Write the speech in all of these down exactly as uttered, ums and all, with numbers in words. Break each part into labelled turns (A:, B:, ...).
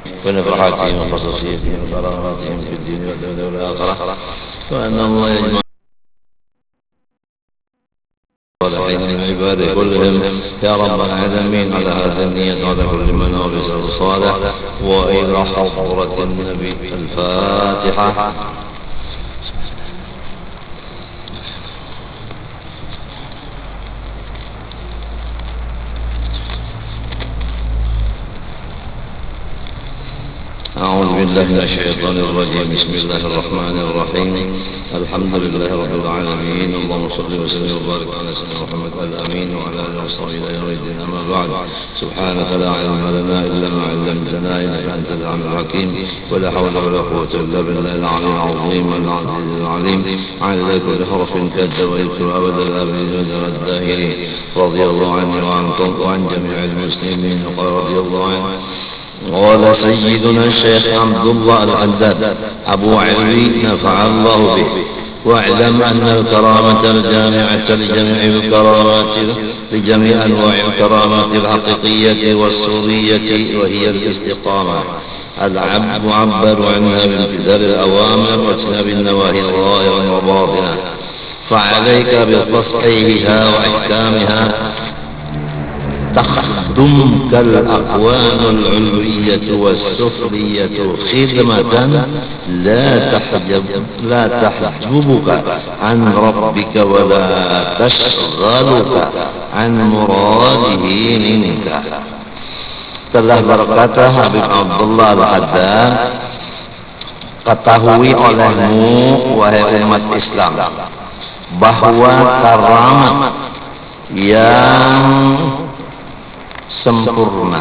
A: ونفحاتهم وخصوصيتهم وكراماتهم في الدين والدنيا والآخرة، وأن الله يجمع الصالحين من عباده كلهم يا رب العالمين على هذه النية وعلى كل من هو بسبب صالح. وإلى حضرة النبي الفاتحة. أعوذ بالله من الشيطان الرجيم. بسم الله الرحمن الرحيم. الحمد لله رب العالمين. اللهم صل وسلم وبارك على سيدنا محمد الأمين وعلى آله وصحبه إلى يوم الدين. أما بعد، سبحانك لا علم لنا إلا ما علمتنا إنك أنت العليم الحكيم، ولا حول ولا قوة إلا بالله العلي العظيم العزيز العليم. على كل حرف كد ويكتب أبد الآبدين وزر الداهرين. رضي الله عني وعنكم وعن جميع المسلمين. قال رضي الله عنه قال سيدنا الشيخ عبد الله الحداد أبو علوي نفع الله به. واعلم أن الكرامة الجامعة لجميع الكرامات لجميع أنواع الكرامات الحقيقية والسرية وهي الاستقامة. العبد معبر عنها بامتثال الأوامر واجتناب النواهي ظاهرا وباطنا، فعليك بتصحيحها وإحكامها تخدمك الأكوان العلوية والسفلية خدمة لا تحجب لا تحجبك عن ربك ولا تشغلك عن مراده منك. Telah berkata Habib Abdullah Al-Haddad, ketahui olehmu wahai umat Islam bahwa karamat yang sempurna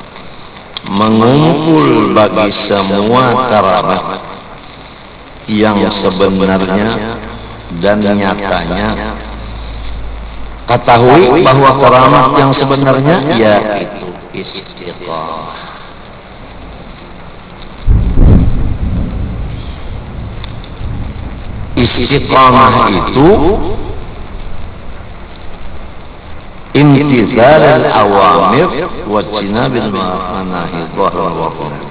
A: mengumpul bagi semua karamat yang sebenarnya dan nyatanya. Ketahui bahwa karamat yang sebenarnya yaitu istiqamah. Istiqamah itu imtithal al-awamir wa jinabil manahi dhahran wa batin,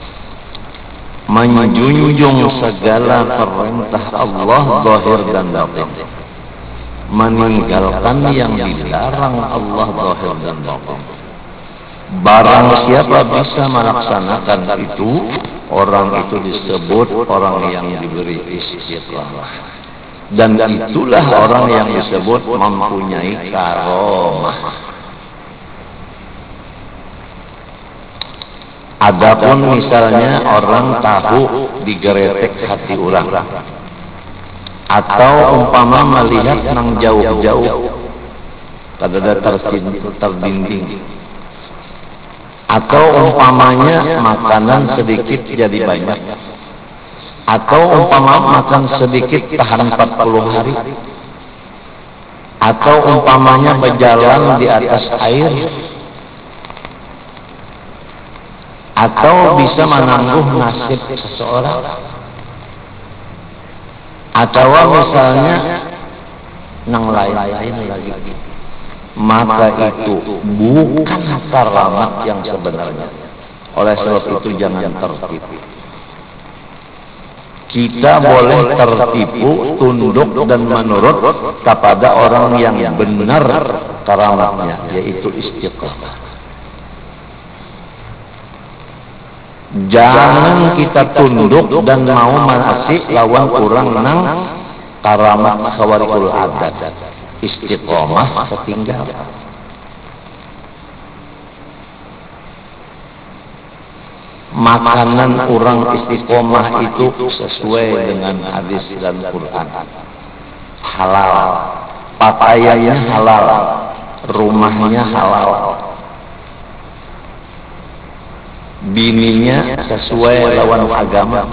A: menjunjung segala perintah Allah zahir dan batin, meninggalkan yang dilarang Allah zahir dan batin. Barang siapa bisa melaksanakan itu, orang itu disebut orang yang diberi istiqamah. Dan itulah orang yang disebut mempunyai karomah. Adapun misalnya orang tahu digeretek hati orang, atau umpama melihat nang jauh-jauh kadada terdinding, atau umpamanya makanan sedikit jadi banyak, atau umpama makan sedikit tahan empat puluh hari, atau umpamanya berjalan di atas air, atau bisa menangguh nasib seseorang, atau misalnya nang lain-lain lagi, maka itu bukan karamat yang sebenarnya. Oleh sebab itu jangan tertipu. Kita boleh tertipu, tunduk dan menurut kepada orang yang benar karamatnya, yaitu istiqamah. Jangan kita tunduk dan mau manasik lawan orang nang karamat khawarikul adat. Istiqamah ketinggal. Makanan orang istiqomah itu sesuai dengan hadis dan Quran. Halal, pakaiannya halal, rumahnya halal, bininya sesuai lawan agama,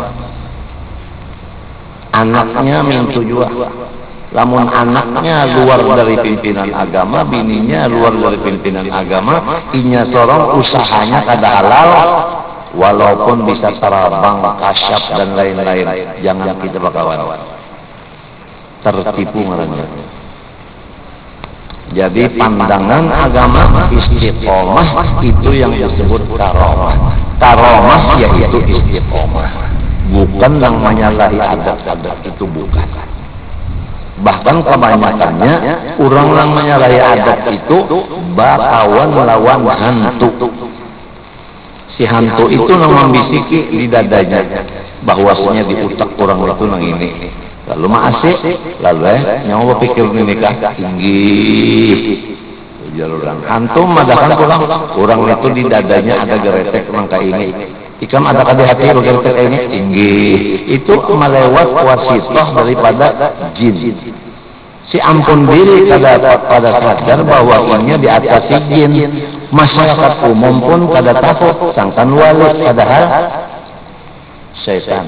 A: anaknya mintu juga. Lamun anaknya luar dari pimpinan agama, bininya luar dari pimpinan agama, inya sorong usahanya kada halal, walaupun bisa tarabang, kasyaf dan lain-lain, jangan kita bakawan. Tertipu ngarannya. Jadi pandangan agama istiqomah itu yang disebut karomah. Karomah yaitu istiqomah, bukan yang menyalahi adat-adat, itu bukan. Bahkan kebanyakannya orang yang menyalahi adat itu bakawan lawan hantu. Si hantu itu yang membisiki di dadanya bahwasanya di utak orang itu nang ini. Lalu mah asik, lalu eh nyawa pikir nikah tinggi. Jaluran hantu madakan pulang, orang itu di dadanya ada geretek mangka ini. Ikam ada di hati geretek ini tinggi. Itu melewat wasitoh daripada jin. Si ampun diri kada pada sadar bahwa ini di atas si jin. Masyarakat umum pun kada tahu, sangkan wali padahal syaitan.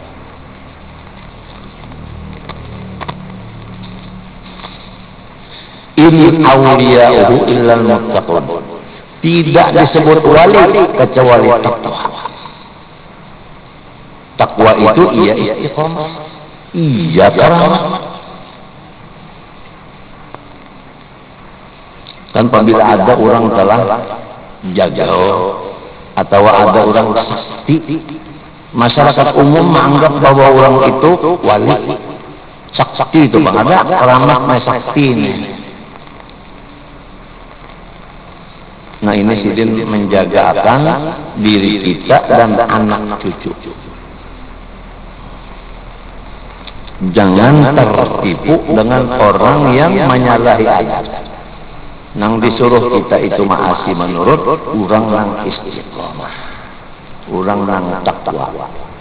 A: In awliya'uhu illal muttaqun. Tidak disebut wali kecuali takwa. Takwa itu iya istiqomah, iya karamah. Dan apabila ada orang telah jagal atau ada orang sakti, masyarakat umum menganggap bahwa orang itu wali. Sakti itu bang, ada keramat sakti ini. Nah ini sidin menjagakan diri kita dan anak cucu. Jangan tertipu dengan orang yang menyalahi adat. Nang disuruh kita itu maasi menurut orang nang istiqomah, orang nang takwa.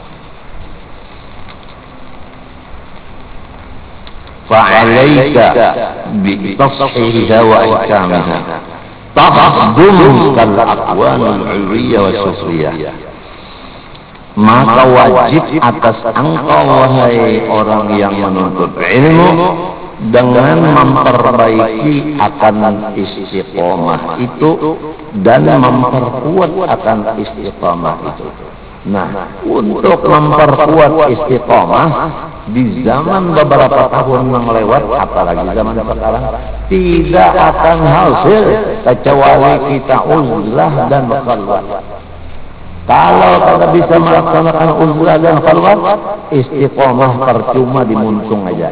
A: Fa'alaika bi tashihiha wa ihkamiha tahdum kal aqwanul ulwiyah wa sufriyah. Maka wajib atas engkau wahai orang yang menuntut ilmu dengan memperbaiki akan istiqomah itu dan memperkuat akan istiqomah itu. Nah, untuk memperkuat istiqomah di zaman beberapa tahun yang lewat, apalagi zaman sekarang, tidak akan hasil kecuali kita uzlah dan khalwat. Kalau tidak bisa melaksanakan uzlah dan khalwat, istiqomah percuma dimuntung aja.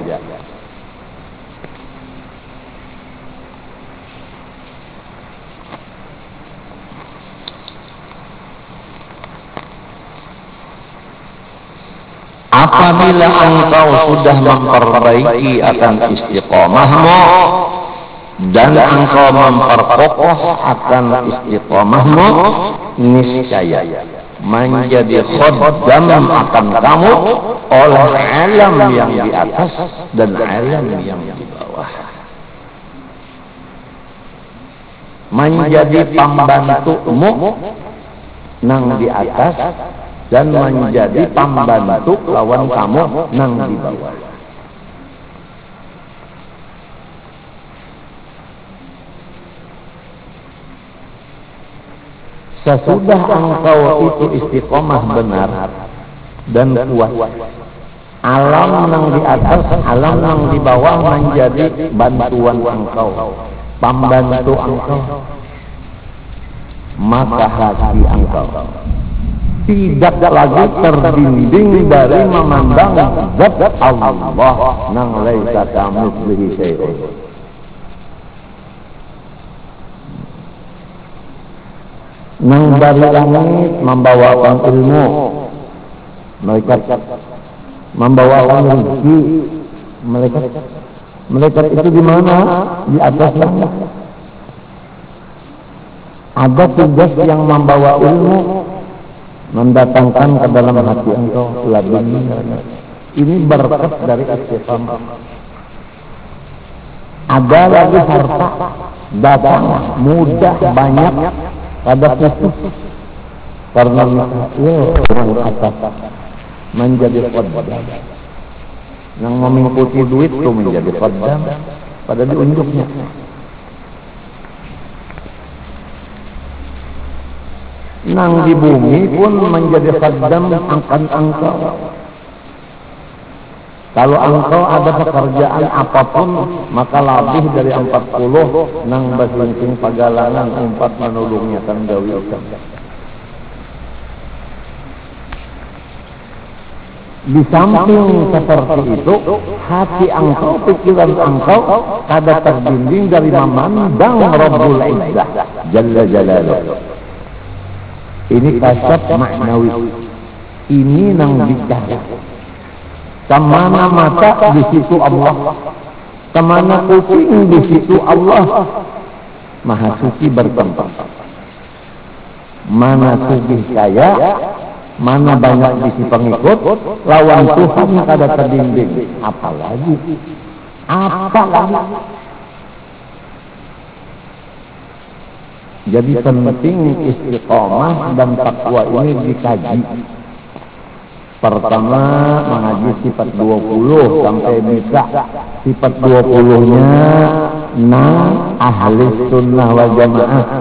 A: Apabila engkau sudah memperbaiki akan istiqomahmu dan engkau memperkokoh akan istiqomahmu, niscaya menjadi khaddam akan kamu oleh alam yang di atas dan alam yang di bawah. Menjadi pembantumu nang di atas dan menjadi pembantu lawan kamu nang di bawah. Sesudah engkau itu istiqomah benar dan kuat, alam nang di atas, alam nang di bawah menjadi bantuan engkau, pembantu engkau. Maka hati engkau tidak lagi terbimbing dari memandang zat Allah nang laisa kamitslihi syai'un. Nang dari langit membawakan ilmu, malaikat membawakan rezeki, malaikat malaikat itu di mana? Di atas langit. Ada tugas yang membawa ilmu, mendatangkan ke dalam hati engkau labing. Ini berkat dari istiqamah. Ada lagi harta datang mudah banyak pada putus karena Mikail orang atas menjadi khaddam. Yang mengikuti duit itu menjadi khaddam pada diunjuknya. Nang di bumi pun menjadi khaddam angkat engkau.
B: Kalau engkau ada pekerjaan apapun, maka lebih dari empat puluh nang basingsing pagalangan umpat menulungnya kan gawi ukam. Di samping seperti itu, hati engkau, pikiran engkau kada terbimbing dari memandang Rabbul Izzah Jalla Jalaluh. Ini kasat maknawi. Ini nang bicara. Kemana mata di situ Allah, kemana kuping di situ Allah. Maha suci bertempat. Mana sugih kaya, mana banyak bisi pengikut, lawan Tuhan kada terbimbing. Apalagi, apalagi. Jadi penting istiqomah dan takwa ini dikaji. Pertama mengaji sifat dua puluh sampai bisa sifat dua puluh-nya nang ahli sunnah wal jamaah.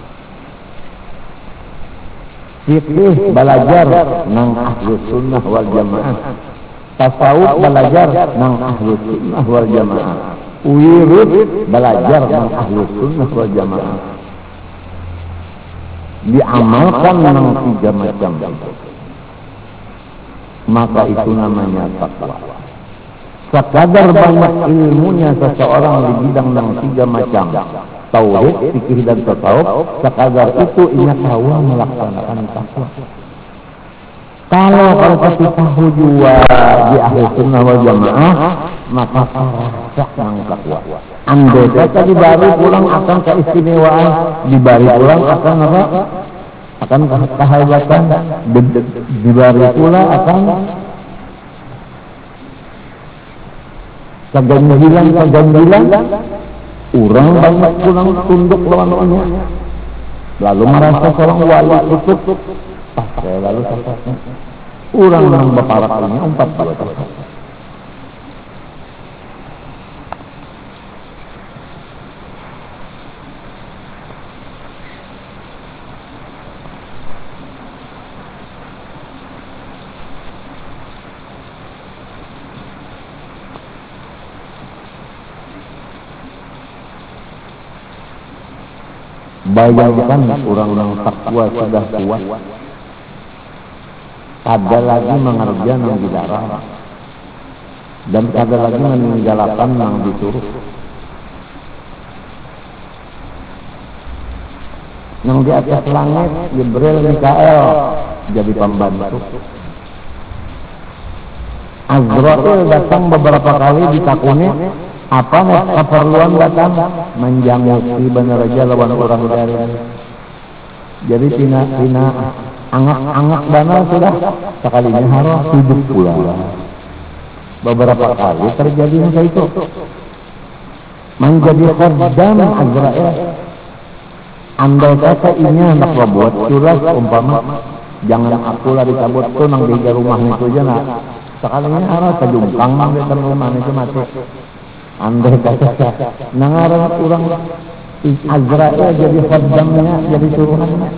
B: Fikih belajar nang ahli sunnah wal jamaah. Tasawuf belajar nang ahli sunnah wal jamaah. Wirud belajar nang ahli sunnah wal jamaah. Diamalkan nang tiga macam. Maka itu namanya takwa. Sekadar banyak ilmunya seseorang di bidang yang tiga macam, tauhid, fikih dan tasawuf, sekadar itu ia tahu melaksanakan takwa. Kalau kalau kita tahu juga di ahli sunnah wal jamaah, maka rasa yang takwa. Andai kata dibari pulang akan keistimewaan, dibari pulang akan apa? Akan kehebatan, dibari pula akan keganjilan keganjilan. Orang banyak pulang tunduk lawan-lawannya, lalu merasa seorang wali ikut pakai lalu sasatnya. Orang yang berparaknya empat dua tahun. Bayangkan orang-orang takwa sudah kuat, ada lagi mengerja yang dilarang, dan ada lagi meninggalkan yang disuruh. Yang di atas langit, Jibril, Mikael jadi pembantu. Azrail datang beberapa kali ditakuni. Apa keperluan datang menjamusi benar aja lawan orang dari. Jadi tina tina angak-angak dana sudah sekalinya harus hidup pula. Beberapa kali terjadi hal itu. Menjadi khadam Azrail. Andai kata ini hendak membuat surat umpama, jangan aku lari cabut tuh nang di rumah itu aja nak. Sekalinya harus kejungkang nang di rumah itu mati. Andai kata nangaran orang Azrail jadi khadamnya, jadi suruhannya.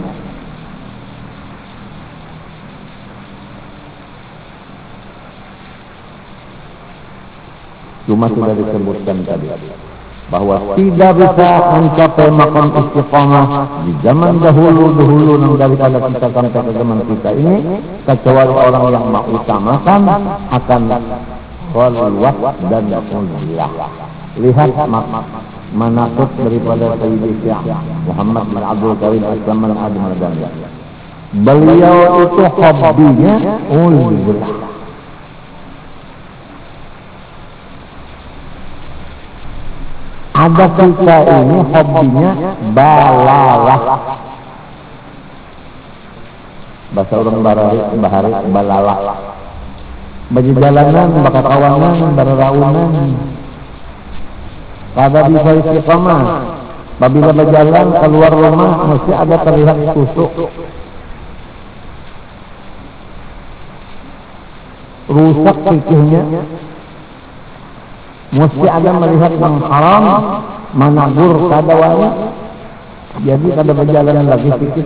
B: Cuma sudah disebutkan tadi bahwa tidak bisa mencapai makam istiqamah di zaman dahulu-dahulu yang daripada kita sampai ke zaman kita ini, kecuali orang yang mengutamakan akan khalwat dan uzlah. Lihat manaqib daripada Sayyidi Syekh Muhammad bin Abdul Karim As-Saman Al-Madani. Beliau itu hobinya uzlah. Ada kita ini hobinya balalah. Bahasa orang Bahari, Bahari balalah. Bagi jalanan, bakal kawanan, berraunan. Kada bisa istiqamah. Apabila berjalan keluar rumah, mesti ada terlihat tusuk. Rusak fikihnya. Mesti ada melihat yang haram, managur kada wani. Jadi kada berjalan lagi fikih.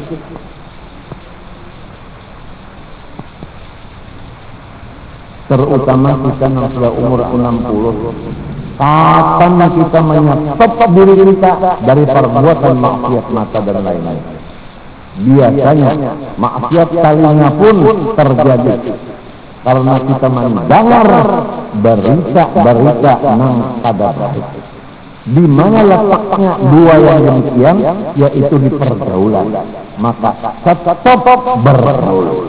B: terutama kita yang sudah umur enam puluh. Kapan kita menyetop diri kita dari perbuatan maksiat mata dan lain-lain? Biasanya maksiat kalinya pun terjadi karena kita mendengar berita-berita nang kada baik. Di mana letaknya dua yang demikian, yaitu di pergaulan. Maka stop bergaul.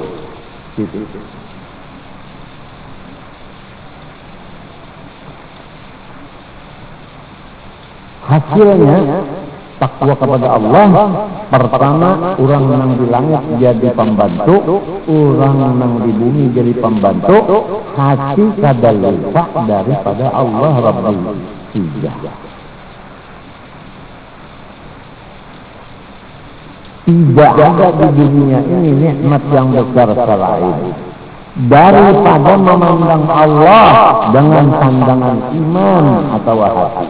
B: Hasilnya takwa kepada Allah. Pertama, orang nang di langit jadi pembantu, orang nang di bumi jadi pembantu. Hati kada lupa daripada Allah Rabbul Izzah. Tidak ada di dunia ini nikmat yang besar selain daripada memandang Allah dengan pandangan iman atau hati.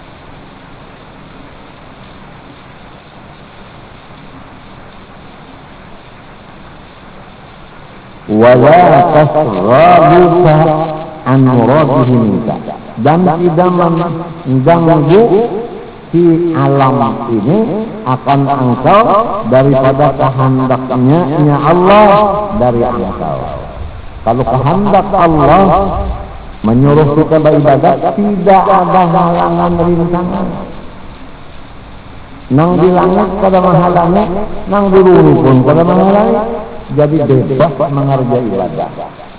B: Wala tasghabuka an muradihi minka, dan tidak mengganggu si alam ini akan engkau daripada kehendaknya nya Allah dari engkau. Kalau kehendak Allah menyuruh kita beribadat, tidak ada halangan rintangan. Nang di langit kada menghalangi, nang di bumi pun kada menghalangi. Jadi bebas mengerjakan ibadah.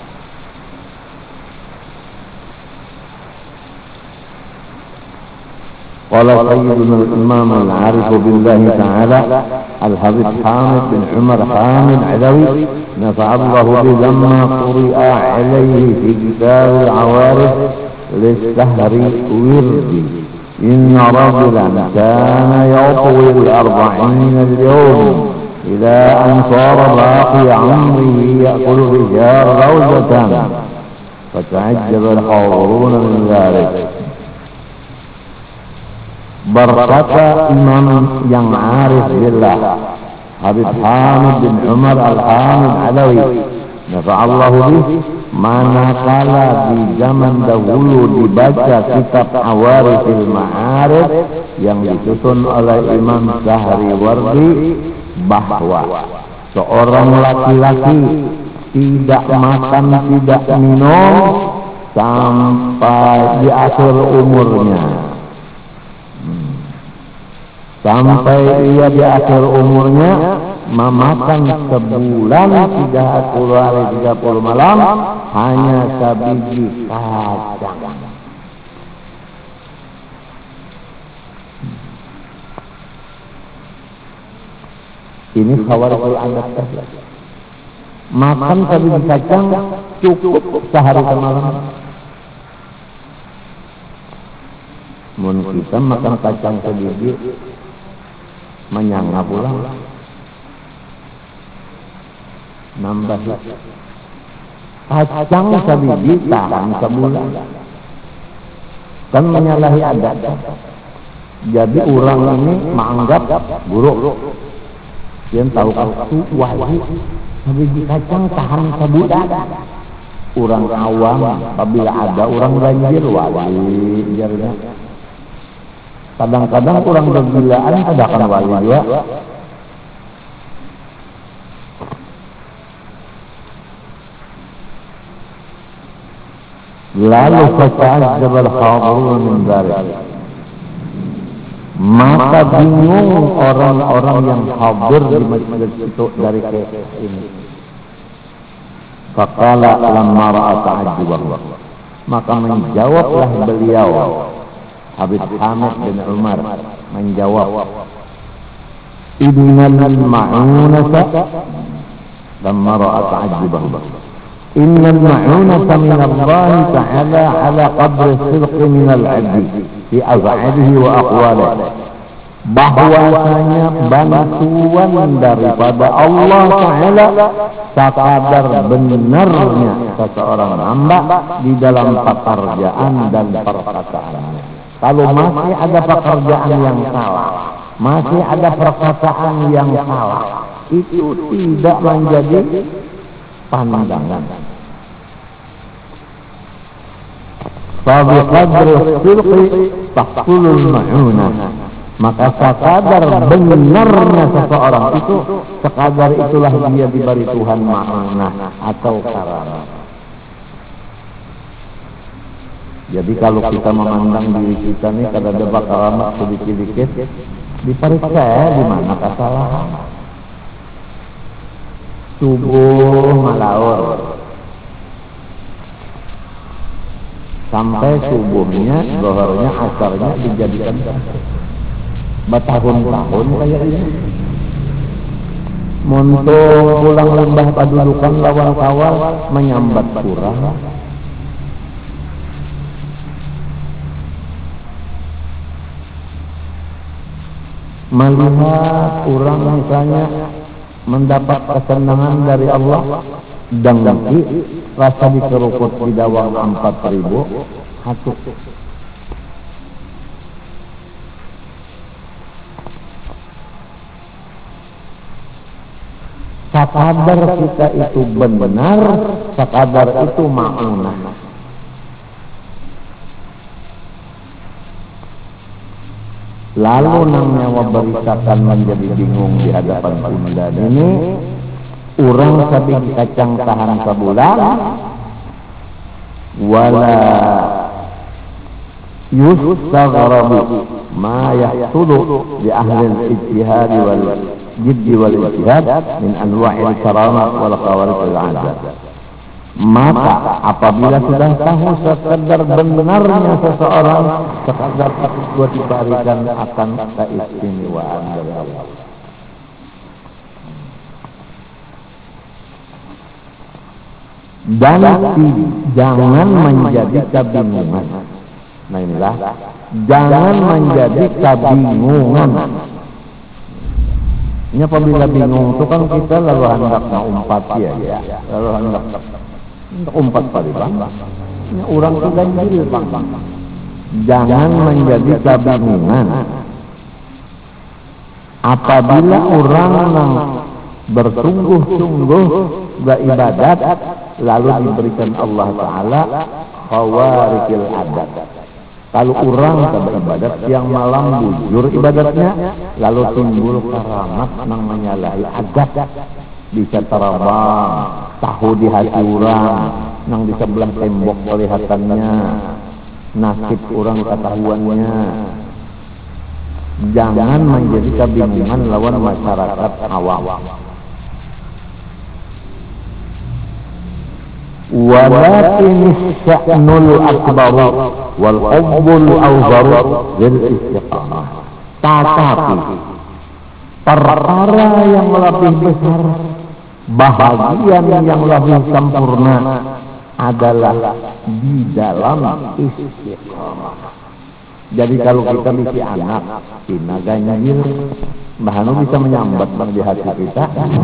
B: Qala sayyiduna al-imam al-arif billahi ta'ala al-habib Hamid bin Umar Hamid Adawi nafa'allahu bi lamma quri'a alayhi fi kitab al-awarif listahri wirdi inna rajulan kana yutwi al-arba'in al-yawm إلى أن صار باقي عمره يأكل رجال روزة فتعجب الحاضرون من ذلك. Berkata imam yang arif billah Habib Hamid bin Umar Al-Hamid Alawi nafa'allahu bih, manakala di zaman dahulu dibaca kitab Awarifil Ma'arif yang disusun oleh Imam Sahri Wardi, bahwa seorang laki-laki tidak makan, tidak minum sampai di akhir umurnya. Hmm. Sampai ia di akhir umurnya memakan sebulan tiga puluh hari tiga puluh malam hanya sebiji kacang. Ini khawarul adat saja. Makan sebiji kacang cukup sehari semalam. Mun kita makan kacang sebiji menyangga pulang, nambah kacang sebiji tahan sebulan, kan menyalahi adat. Jadi orang ini menganggap buruk. Yang tahu waktu wajib sebiji kacang tahan sebulan. Orang awam apabila ada orang banjir wajib jarnya. Kadang-kadang orang bergilaan ada kan wajib juga. Lalu fata'ajjab al-hadirun min dzalik. Maka bingung orang-orang yang hadir di majelis itu dari kisah ini. Faqala lamma ra'a ta'ajjubahu, maka menjawablah beliau Habib Hamid bin Umar menjawab, innal ma'unata lamma ra'a ta'ajjubahu, innal ma'unata min Allah ta'ala ala qadri sidqi min al-'abdi fi af'alihi wa aqwalihi, bahwasanya bantuan daripada Allah Ta'ala sekadar benarnya seseorang hamba di dalam pekerjaan dan perkataannya. Kalau masih ada pekerjaan yang salah, masih ada perkataan yang salah, itu tidak menjadi pandangan. fa bi qadri sidqi tahsulul ma'unah. Maka sekadar benarnya seseorang itu, sekadar itulah dia diberi Tuhan ma'unah atau karamah. Jadi kalau kita memandang diri kita nih kada ada karamah sedikit-sedikit, diperiksa di mana kesalahan. Subuh malaur sampai subuhnya, zuhurnya, asarnya dijadikan bertahun-tahun kayak ini. Muntung pulang lembah padudukan lawan kawal menyambat kurang. Melihat orang misalnya mendapat kesenangan dari Allah, dengki rasa dikerukut di dawang empat ribu hati. Sekadar kita itu benar, sekadar itu ma'unah. Lalu nang nyawa beritakan menjadi bingung di hadapan Bunda ini, orang sabing kacang tahan sebulan, wala yustaghrabu ma yahsulu di ahli al-ijtihad wal jiddi wal ijtihad min anwa'il karamah wal khawarij al-'adah. Maka apabila sudah tahu sekadar benarnya seseorang, sekadar itu diberikan akan keistimewaan dari Allah. Dan jangan menjadi kebingungan. Nah inilah, jangan menjadi kebingungan. Ini apabila bingung itu kan kita lalu hendak umpat ya, ya. Lalu hendak untuk umpat pada bang. Ini orang itu ganjil bang. Jangan menjadi kebingungan. Apabila orang yang bersungguh-sungguh beribadat, lalu diberikan Allah Ta'ala khawarikil adat. Kalau orang beribadat yang malam bujur ibadatnya, lalu timbul karamat yang menyalahi adat. Bisa terbang, tahu di hati orang, nang di sebelah tembok kelihatannya, nasib orang ketahuannya. Jangan menjadi kebingungan lawan masyarakat awam. Walakin sya'nul akbar wal hubbul awzar bil istiqamah. Tetapi perkara yang lebih besar, bahagian yang lebih sempurna adalah di dalam istiqamah. Jadi kalau kita misi anak, tina ganjil, bahanu bisa menyambat bang di hati kita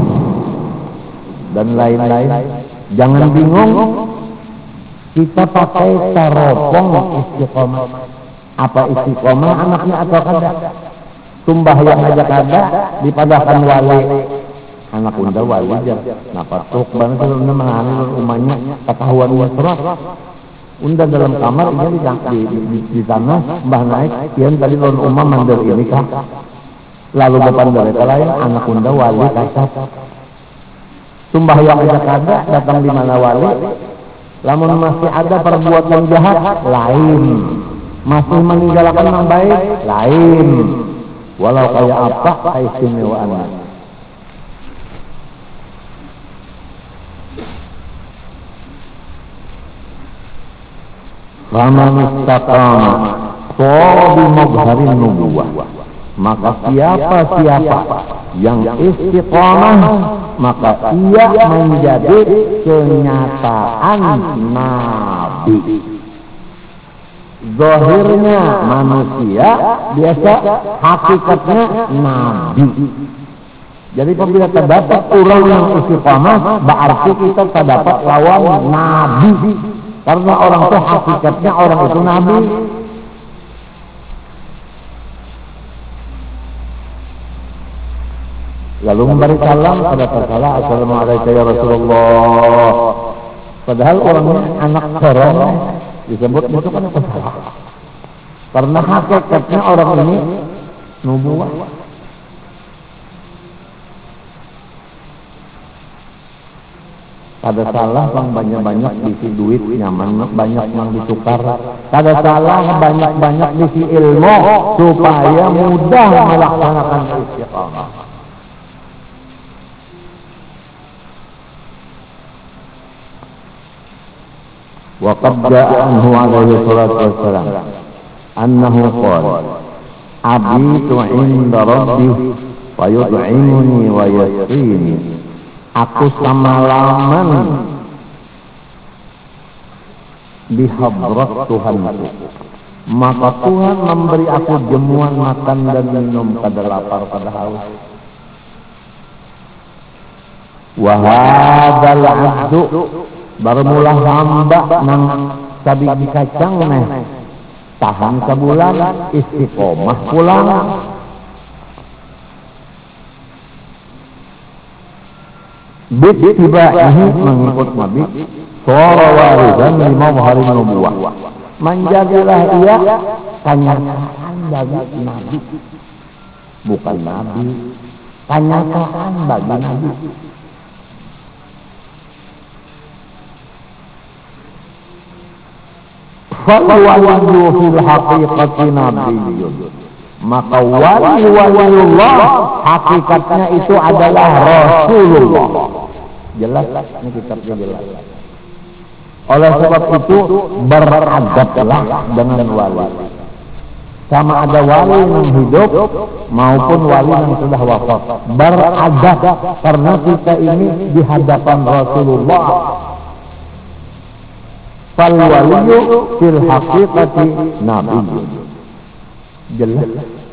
B: dan lain-lain. Jangan bingung, kita pakai taropong istiqomah. Apa istiqomah anaknya atau kada? Tumbah yang aja kada, dipadahkan wali. Anak unda wali aja. Napa tuk banget kalau unda mengani umanya ketahuan wasraf. Unda dalam kamar ini di di, di, di sana mbah naik, kian tadi lawan umah mandor ini kah? Lalu depan dari lain anak unda wali kasat. Tumbah yang aja kada datang di mana wali, lamun masih ada perbuatan jahat lain, masih meninggalkan yang baik lain, walau kayak apa keistimewaannya. Faman istaqama sabi mabharin nubuwah, maka siapa-siapa yang istiqamah, maka ia menjadi kenyataan nabi. Zahirnya manusia, biasa hakikatnya nabi. Jadi apabila terdapat orang yang istiqamah, berarti kita terdapat lawan nabi. Karena orang itu hakikatnya orang itu nabi. Lalu memberi salam pada tersalah, assalamualaikum ya Rasulullah. Padahal orangnya anak sorong, disebut itu kan pesalah. Karena hakikatnya orang ini nubuah. Kada salah bang banyak-banyak isi duit nyaman, banyak yang ditukar. Kada salah banyak-banyak isi ilmu supaya mudah melaksanakan istiqamah. Wa qad jaa'a anhu alaihi salatu wassalam annahu qala abitu 'inda rabbi wa yut'imuni wa yasqini. Aku semalaman di hadrat Tuhanku, maka Tuhan memberi aku jamuan makan dan minum kada lapar kada haus. Wa hadzal 'abdu bermula hamba nang sabigi kacang neh tahan sebulan istiqomah pulang. Bid tibahi mengikut Nabi sora warisan lima hari nubuah. Menjadilah ia kenyataan bagi Nabi, bukan Nabi, kenyataan bagi Nabi. Fal-waliyyu fil haqiqati nabiyyun. Maka wali-waliullah hakikatnya itu adalah Rasulullah. Jelas, ini kitabnya jelas. Oleh sebab itu beradablah dengan wali. Sama ada wali yang hidup maupun wali yang sudah wafat. Beradab karena kita ini di hadapan Rasulullah. Fal waliyyu fil haqiqati nabiyyun. Jelas.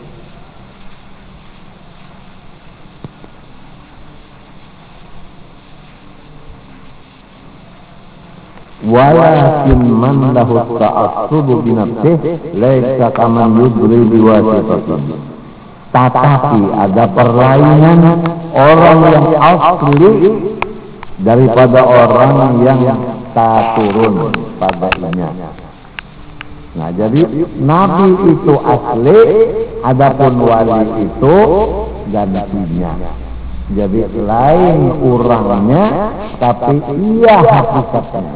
B: Walakin man lahu ta'assubu bi nafsihi laisa kaman yudri bi wasitatihi. Tetapi ada perlainan orang yang asli daripada orang yang tak turun padanya. Nah, jadi Nabi itu asli, adapun wali itu gantinya. Jadi lain orangnya, tapi ia hakikatnya.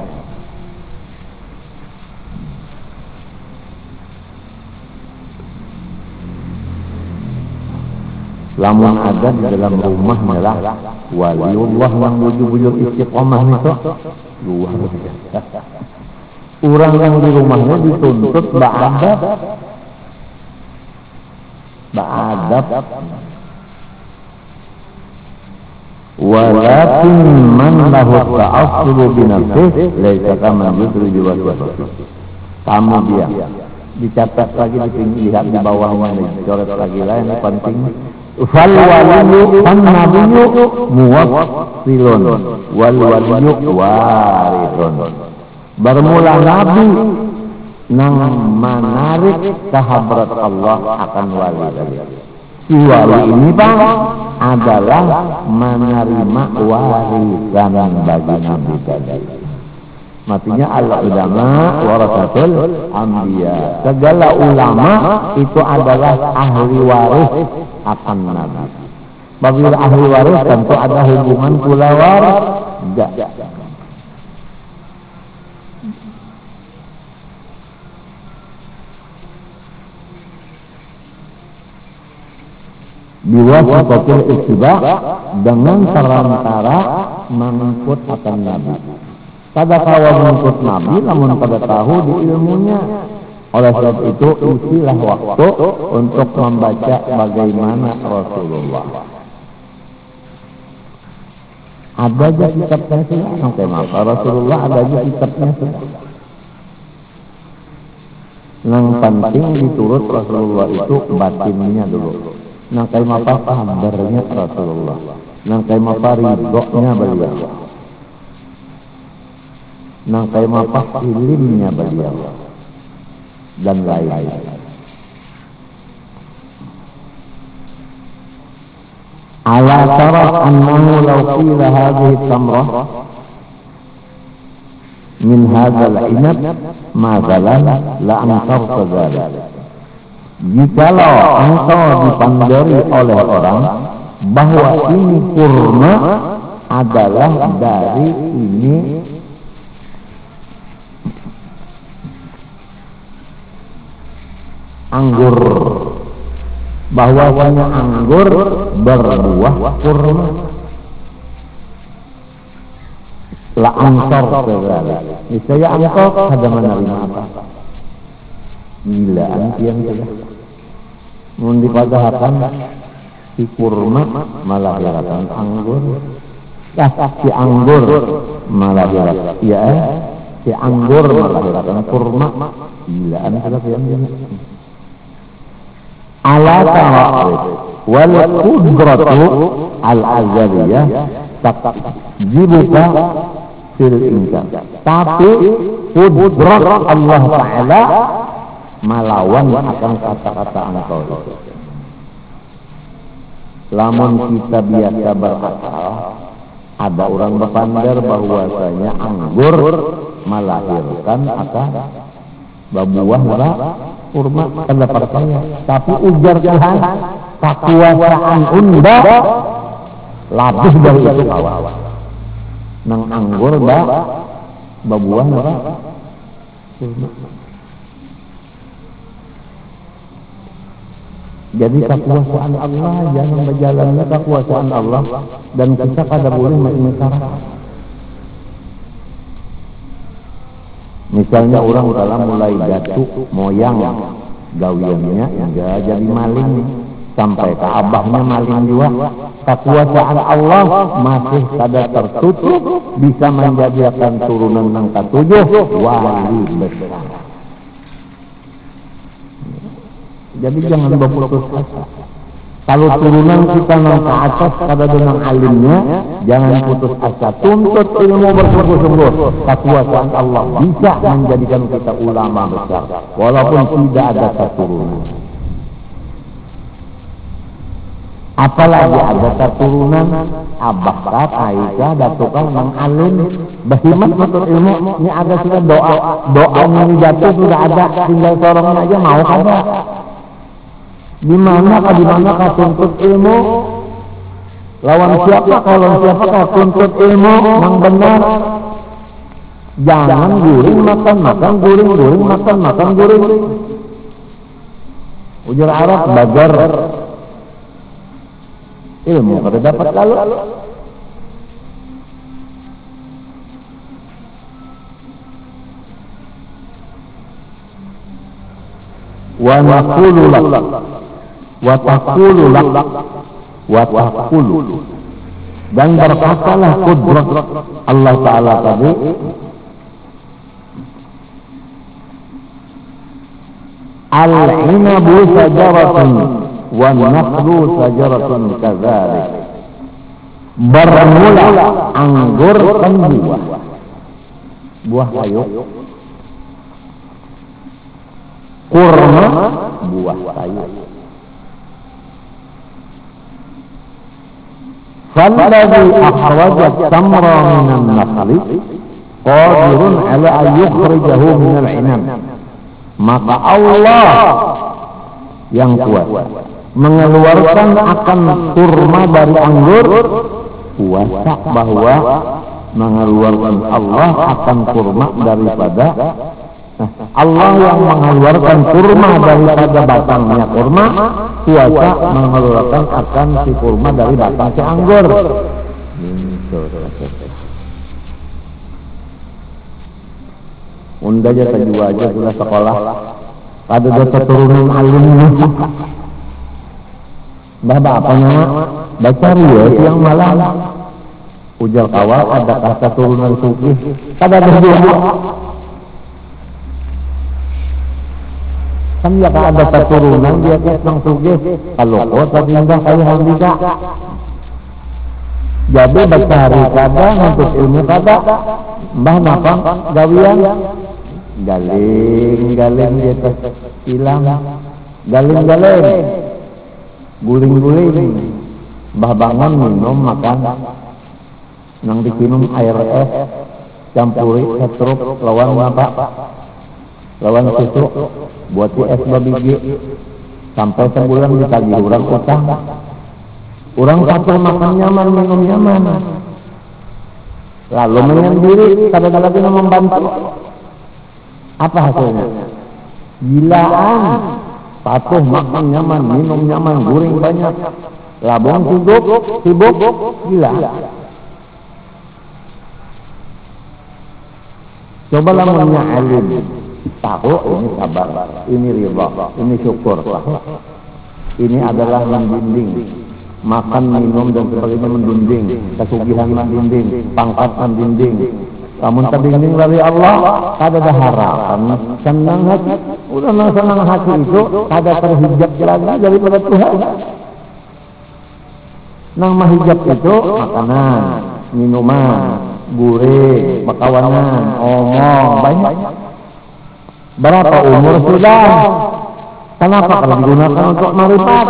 B: Lamun ada di dalam rumah malah waliullah yang bujur-bujur istiqomah itu luar biasa. Orang yang di rumahnya dituntut ba'adab, ba'adab. Walakin man lahu ta'assulu bi nafsihi laisa kaman yudri bi wasitatihi. Kamu dia dicatat lagi, dilihat di bawahnya, dicoret lagi lah, yang penting. Fal waliyyu an nabiyyu muwassilun wal waliyyu warithun. Bermula Nabi nang menarik sahabat Allah akan wali tadi. Si wali ini bang adalah menerima warisan bagi Nabi tadi. Matinya al-ulama warasatul anbiya. Segala ulama itu adalah ahli waris akan Nabi. Apabila ahli waris tentu ada hubungan pula waris. Enggak. Biwasitatil ittiba dengan perantara mengikut akan Nabi. Pada kawal mengikut Nabi, namun pada tahu di ilmunya. Oleh sebab itu isilah waktu untuk membaca bagaimana Rasulullah. Ada aja kitabnya sudah, sampai maka Rasulullah ada aja kitabnya sudah. Yang penting diturut Rasulullah itu batinnya dulu. Nang kayak apa kabarnya Rasulullah, nang kayak apa ridhonya beliau, nang kayak apa ilimnya beliau, dan lain-lain. Ala tara annahu law qila hadhihi tamrah min hadzal inab madzalan la ansar dzalik. Jikalau engkau dipandari oleh orang bahwa ini kurma adalah dari ini anggur, bahwasanya anggur berbuah kurma, la ansar dzalik. Niscaya engkau kada menerima apa? Gilaan yang sudah mun dipadahakan si kurma melahirkan anggur, ya si anggur melahirkan, ya si anggur melahirkan kurma, gilaan sudah yang ala ta'arif wal qudratu al azaliyah takjibuka fil insan. Tapi kudrat Allah Ta'ala melawan akan kata-kata engkau itu. Lamun kita biasa berakal, ada orang berpandar bahwasanya anggur melahirkan akan berbuah lah kurma, pendapat saya. Tapi ujar Tuhan, kekuasaan unda lebih dari itu kawan. Nang anggur ba berbuah apa? Kurma. Jadi kekuasaan Allah, jangan berjalannya kekuasaan Allah, dan kita kada boleh mengingkar. Misalnya orang kalau mulai jatuh moyang gawiannya enggak jadi maling, sampai ke abahnya maling juga, kekuasaan Allah masih kada tertutup, bisa menjadikan turunan yang ketujuh wali besar. Jadi jangan berputus asa. Kalau turunan kita nang ke atas kada dengan alimnya, jangan putus asa. Tuntut ilmu bersungguh-sungguh. Kekuasaan Allah bisa menjadikan kita ulama besar, walaupun tidak ada keturunan. Apalagi ada keturunan abah kat Aisyah datukang nang alim berhimat betul ilmu. Ini ada sudah doa doa yang jatuh sudah ada, tinggal sorongnya aja mau kada. Di mana kah di mana kah tuntut ilmu? Lawan siapa kalau siapa kah tuntut ilmu yang benar? Jangan guring makan makan guring guring makan makan guring. Ujar Arab bagar ilmu kada dapat lalu. Wa naqulu lak wa taqulu lak wa taqulu, dan berkatalah kudrat Allah Ta'ala tadi, al-inabu sajaratun wa naqlu sajaratun kadzalik. Bermula anggur kan buah buah kayu, kurma buah kayu. Falladhi akhrajat tamra minan nakhli qadirun ala an yukhrijahu minal inam. Maka Allah yang kuat mengeluarkan akan kurma dari anggur, kuasa bahwa mengeluarkan Allah akan kurma daripada Nah, Allah yang mengeluarkan kurma daripada batangnya kurma, kuasa mengeluarkan akan si kurma dari batang si anggur. Unda aja kedua aja sudah sekolah, ada dosa turunan alimnya. Bah bapaknya baca riwayat yang malam. Ujar kawal ada kata turunan suki, kada berdua. Kan ya ada keturunan dia kesang sugih, kalau kota tinggal kayu handika. Jadi bercari kada, untuk ilmu kada, mbah napang gawian, galing galing dia hilang, galing galing, guling guling, mbah bangun minum makan, nang dikinum air es, campuri setrup lawan apa? Lawan susu buat di es babi G sampai sebulan ditagih orang utang. Orang satu makan nyaman, minum nyaman. Lalu menyendiri, kadang-kadang dia membantu. Apa hasilnya? Gilaan. Patuh, makan nyaman, minum nyaman, guring banyak. Labung sibuk, sibuk, gila. Coba lamunnya alim. Tahu ini sabar, ini riba, ini syukur. Ini adalah membimbing. Makan, minum, dan sebagainya mendinding. Kesugihan mendinding, pangkat mendinding. Namun terdinding dari Allah, kada ada harapan, senang hati. Udah senang hati itu, kada terhijab lagi daripada Tuhan. Nang mahijab itu makanan, minuman, gurih, pekawanan, omong, banyak. Berapa umur sudah? Kenapa kalau digunakan untuk marifat?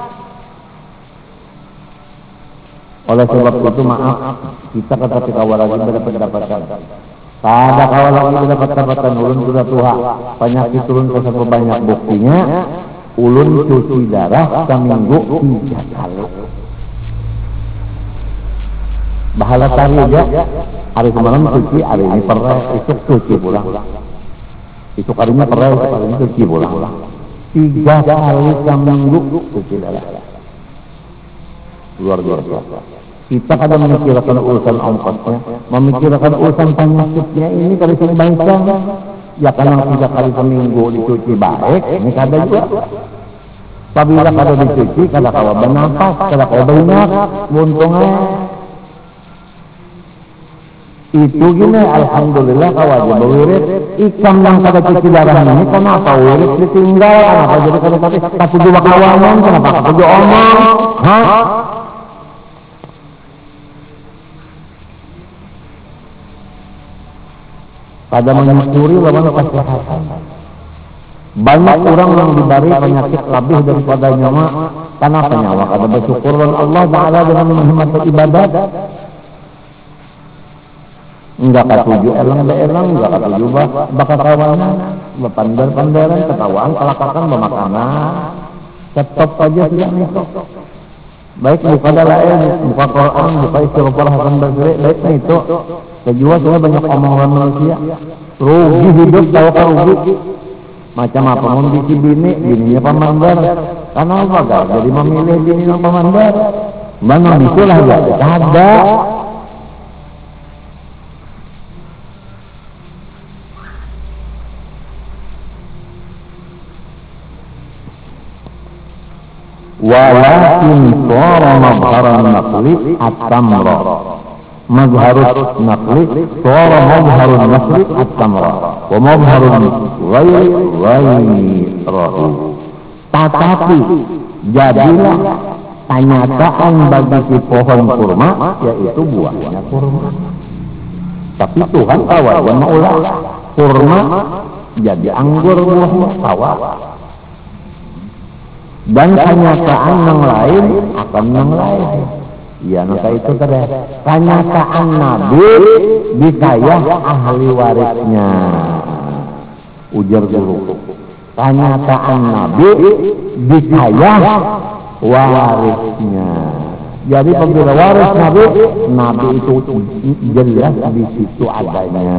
B: Oleh sebab itu maaf, kita kata kawal lagi berdapat-dapatan. Pada kawal lagi berdapat-dapatan, ulun sudah tua. Penyakit turun ke satu banyak buktinya. Ulun cuci darah seminggu tiga kali. Bahala tari aja, hari semalam cuci, hari ini perah, esok cuci pulang. Esok harinya perah, esok harinya cuci pulang. Tiga kali seminggu cuci darah. Luar biasa. Kita kadang memikirkan urusan ongkosnya, memikirkan urusan penyakitnya ini kalau sini bangsa. Ya karena tiga kali seminggu dicuci baik, ini kada juga. Apabila kada dicuci, kada kawa bernafas, kada kawa banyak, untungnya. Itu gini, alhamdulillah kawaja berwirid. Ikam yang kada cuci darah ini, kenapa wirid ditinggal? Kenapa jadi kada tapi tapi dua kawanan, kenapa ketujuh omong? Hah? Pada menyusuri lawan kesehatan. Banyak orang yang diberi penyakit lebih daripada nyawa. Kenapa nyawa? Kada bersyukur dan Allah Ta'ala dengan menghormati ibadat. Enggak katuju elang-elang, enggak katuju bah bakal kawanan, berpandar-pandaran, ketawaan, kelakakan, bermakanan. Stop aja sudah nih. Baik buka dalail, buka Quran, buka istighfar hasan basri, baik nih itu. Kejual sudah banyak omongan manusia. Rugi hidup, tahu kan rugi. Macam apa? Membisi bini, bininya pamandar. Karena apa gak? Jadi memilih bini yang pamandar. Mana bisulah gak? Ada. Walakin sara mazharan naqli at-tamra. Mazharus naqli sara mazharun naqli at-tamra. Wa mazharun ghairi ghairahu. Tetapi jadilah kenyataan bagi si pohon kurma, yaitu buahnya kurma. Tapi Tuhan tawa yang maulah kurma jadi anggur buahnya tawa. Dan kenyataan yang lain akan yang lain. Ya, maka itu tadi kenyataan Nabi dikayah ahli warisnya. Ujar guru. Kenyataan Nabi dikayah warisnya. Jadi apabila waris Nabi, Nabi itu jelas di situ adanya.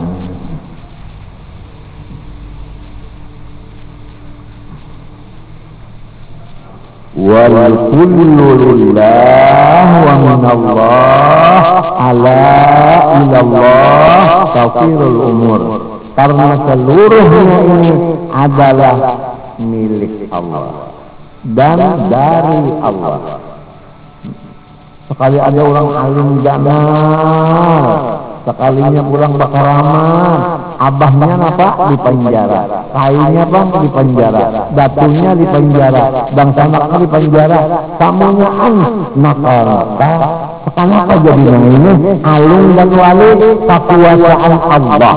B: Wal kullu lillah wa minallah ala ilallah tafsirul umur. Karena seluruhnya ini adalah milik Allah dan dari Allah. Sekali ada orang alim gamal, sekalinya pulang bakaraman, abahnya apa? Di penjara, kainya apa? Di penjara, datunya di penjara, bangsa anaknya di penjara, tamunya an nakal. Kenapa jadi yang ini? Alim dan wali kekuasaan Allah.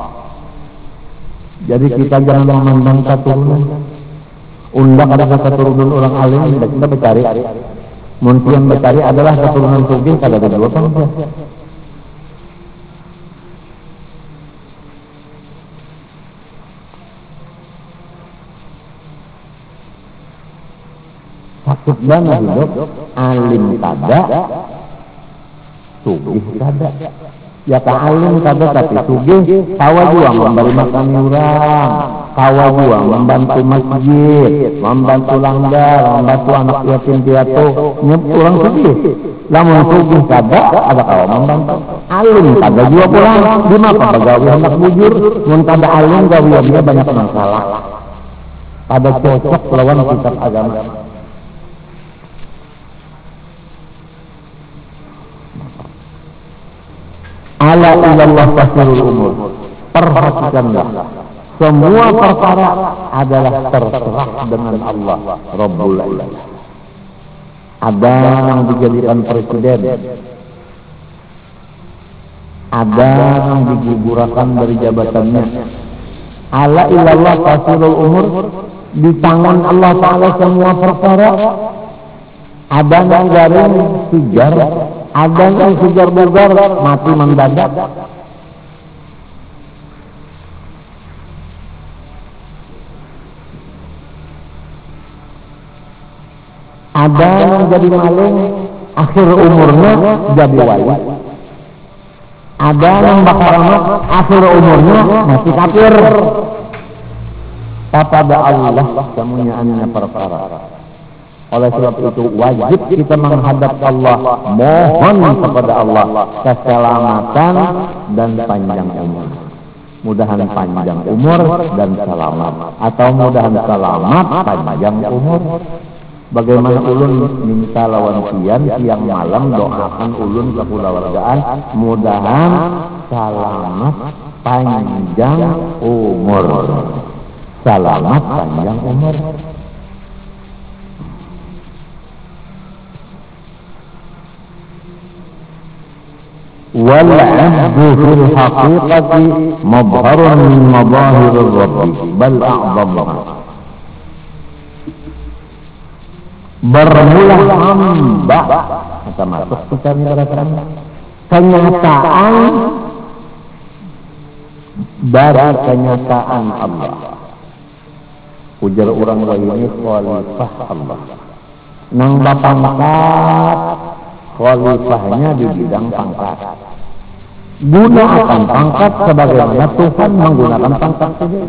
B: Jadi kita jangan memandang keturunan. Undang ada keturunan orang alim, kita bercari. Mungkin yang bercari adalah keturunan sugih kada ada dua kan. sakit dana hidup, alim kada, sugih kada. Ya ka alim kada tapi sugih, kawa jua memberi makan orang, kawa jua membantu masjid, membantu langgar, membantu anak yatim piatu, nyep orang sugih. Lamun sugih kada, ada kawa membantu. Alim kada jua pulang, di maka pegawai hendak bujur, mun kada alim gawe dia banyak masalah. Kada cocok lawan kitab agama. Ala ilallah tasirul umur. Perhatikanlah, semua perkara adalah terserah dengan Allah Rabbul Alamin. Ada yang dijadikan presiden, ada yang digugurkan dari jabatannya. Ala ilallah tasirul umur, di tangan Allah Ta'ala semua perkara. Ada yang garing sigar, ada yang sigar bugar mati mendadak. Ada yang jadi maling, akhir umurnya jadi wali. Ada yang bakal amat, akhir umurnya masih kafir. Kepada Allah kemunyaannya perkara. Oleh sebab itu wajib kita menghadap Allah, mohon kepada Allah keselamatan dan panjang umur. Mudahan panjang umur dan selamat, atau mudahan selamat panjang umur. Bagaimana ulun minta lawan siang siang malam doakan ulun kekeluargaan, mudahan selamat panjang umur. Selamat panjang umur. Wal 'abdu fil haqiqati mabharun min mabahir rabbi bal a'dhamha. Bermula hamba, kita masuk kita mengatakan kenyataan dari kenyataan Allah. Ujar orang lain khalifah Allah. Nang bapangkat khalifahnya di bidang pangkat. Gunakan pangkat sebagaimana Tuhan menggunakan pangkat itu.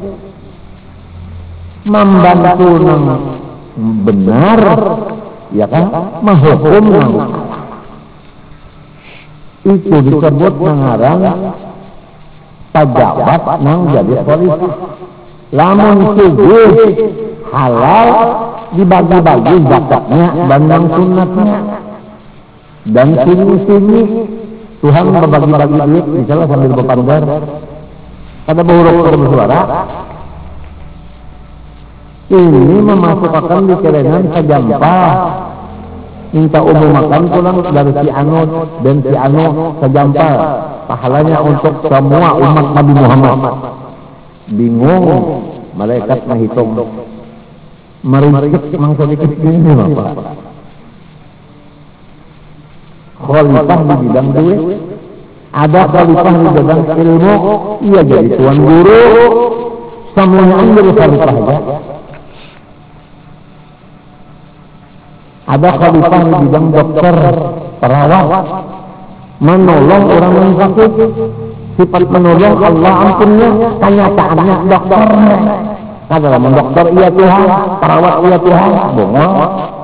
B: Membantu nang benar, ya kan? Menghukum nang itu disebut mengarang pejabat nang jadi khalifah. Lamun sugih halal dibagi-bagi zakatnya dan yang sunatnya. Dan sini-sini Tuhan berbagi-bagi duit, misalnya sambil berpanggar, ada buruk bersuara. Ini memasukkan di kerengan sejampah. Minta umum makan pulang dari si Anu dan si Anu sejampah. Pahalanya untuk semua umat Nabi Muhammad. Bingung, malaikat menghitung. Merikik mangsa dikit ini apa? Khalifah di bidang duit, ada khalifah di bidang ilmu, ia jadi tuan guru, semuanya jadi khalifah aja. Ada khalifah di bidang dokter, perawat, menolong orang yang sakit, sifat menolong Allah ampunnya, kenyataannya dokternya. Kata dokter iya Tuhan, perawat iya Tuhan, bongol.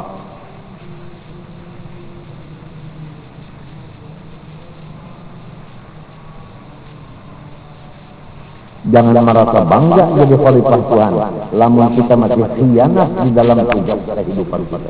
B: Jangan merasa bangga jadi khalifah Tuhan. Lamun kita masih khianat di dalam tugas kehidupan kita.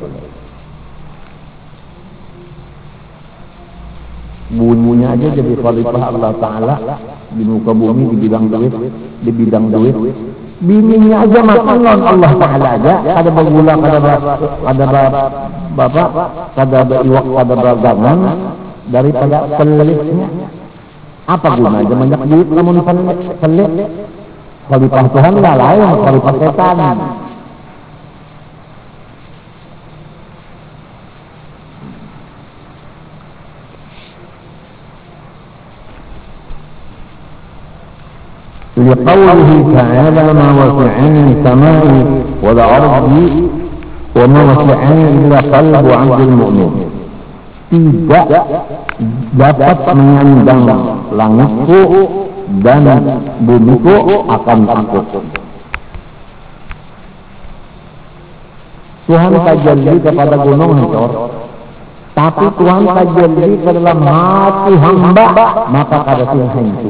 B: Bunyinya aja jadi khalifah Allah Ta'ala di muka bumi di bidang duit, di bidang duit. Bininya aja makan non Allah Ta'ala aja. Kada bergula, kada kada bapak, kada beriwak, kada beragangan daripada pelitnya. Apa guna aja banyak duit namun pelit. Khalifah Tuhan lah lain, khalifah setan. لقوله تعالى ما وسع من السماء والأرض wa ma wasi'ani illa qalbu 'abdil mu'min. Tidak dapat menyandang langitku dan bumiku akan takut. Tuhan tajalli kepada gunung hancur, tapi Tuhan tajalli ke dalam hati hamba, maka kada sing hancur.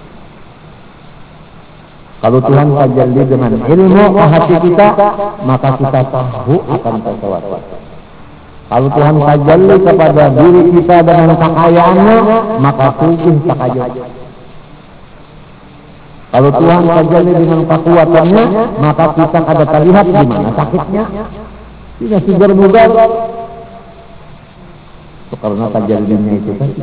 B: Kalau Tuhan tajalli dengan ilmu ke hati kita, maka kita tahu akan sesuatu. Kalau Tuhan tajalli kepada diri kita dengan kekayaannya, maka sugih takayun. Kalau Tuhan tajalli dengan kekuatannya, maka kita kada terlihat di mana sakitnya. Tidak segar bugar. Karena tajallinya itu tadi.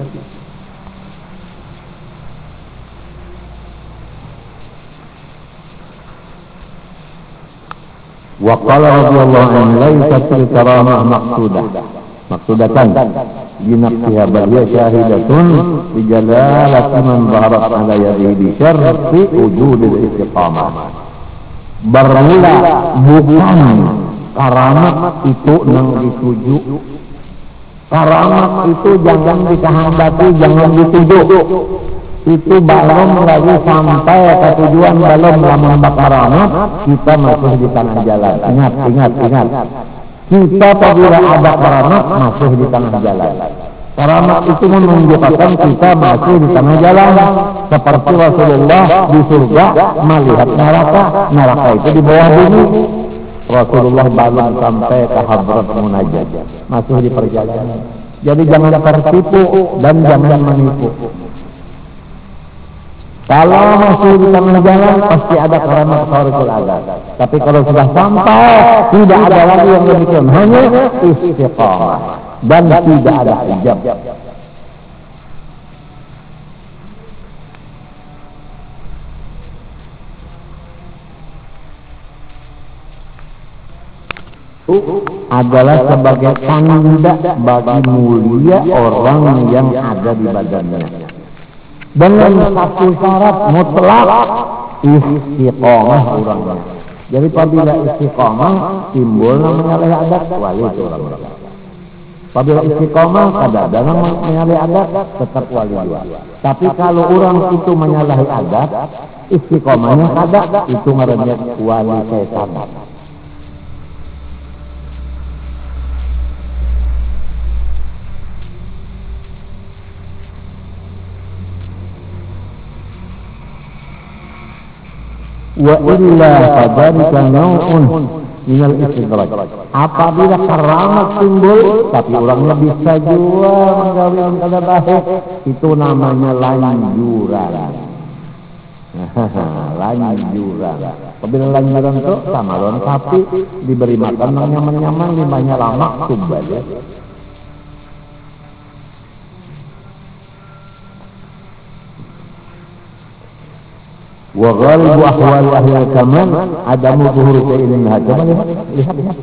B: Wa qala radhiyallahu anhu laisa fil karamah maqsudah. Maqsudatan binafsiha bal hiya syahidatun bi jalalati man dhaharat ala yadihi bi syarti wujudil istiqamah. Bermula bukan karamat itu nang dituju. Karamat itu jangan dikehendaki, jangan dituju. Itu belum lagi sampai ke tujuan, belum lamun bakaramat, kita masih di tengah jalan. Ingat, ingat, ingat. Kita apabila ada karamat masih di tengah jalan. Karamat itu menunjukkan kita masih di tengah jalan. Seperti Rasulullah di surga melihat neraka, neraka itu di bawah bumi. Rasulullah belum sampai ke hadrat munajat, masih di perjalanan. Jadi jangan tertipu dan jangan menipu. Kalau masih di tengah jalan pasti ada karamat kharikul adat. Tapi kalau sudah sampai tidak ada lagi yang demikian, hanya istiqamah dan tidak ada hijab. Adalah sebagai tanda bagi mulia orang yang ada di badannya. Dengan satu syarat mutlak, istiqamah orangnya. Jadi apabila istiqamah timbul namanya adat, wali itu orang. Apabila istiqamah kada ada menyalahi adat, tetap wali juga. Tapi kalau orang itu menyalahi adat, istiqamahnya kada, itu ngarannya wali setan. Wa illa fadzalika naw'un minal istidraj. Apabila karamat timbul tapi orangnya bisa juga menggawe yang kada baik, itu namanya lanjuran. Lanjuran. Apabila lanjuran itu sama dengan sapi diberi makan nyaman-nyaman, limbahnya lama subah ya. Wa ghalibu ahwal ahli al-kamal adamu zuhur syai'in minha. Coba lihat, lihat, lihat.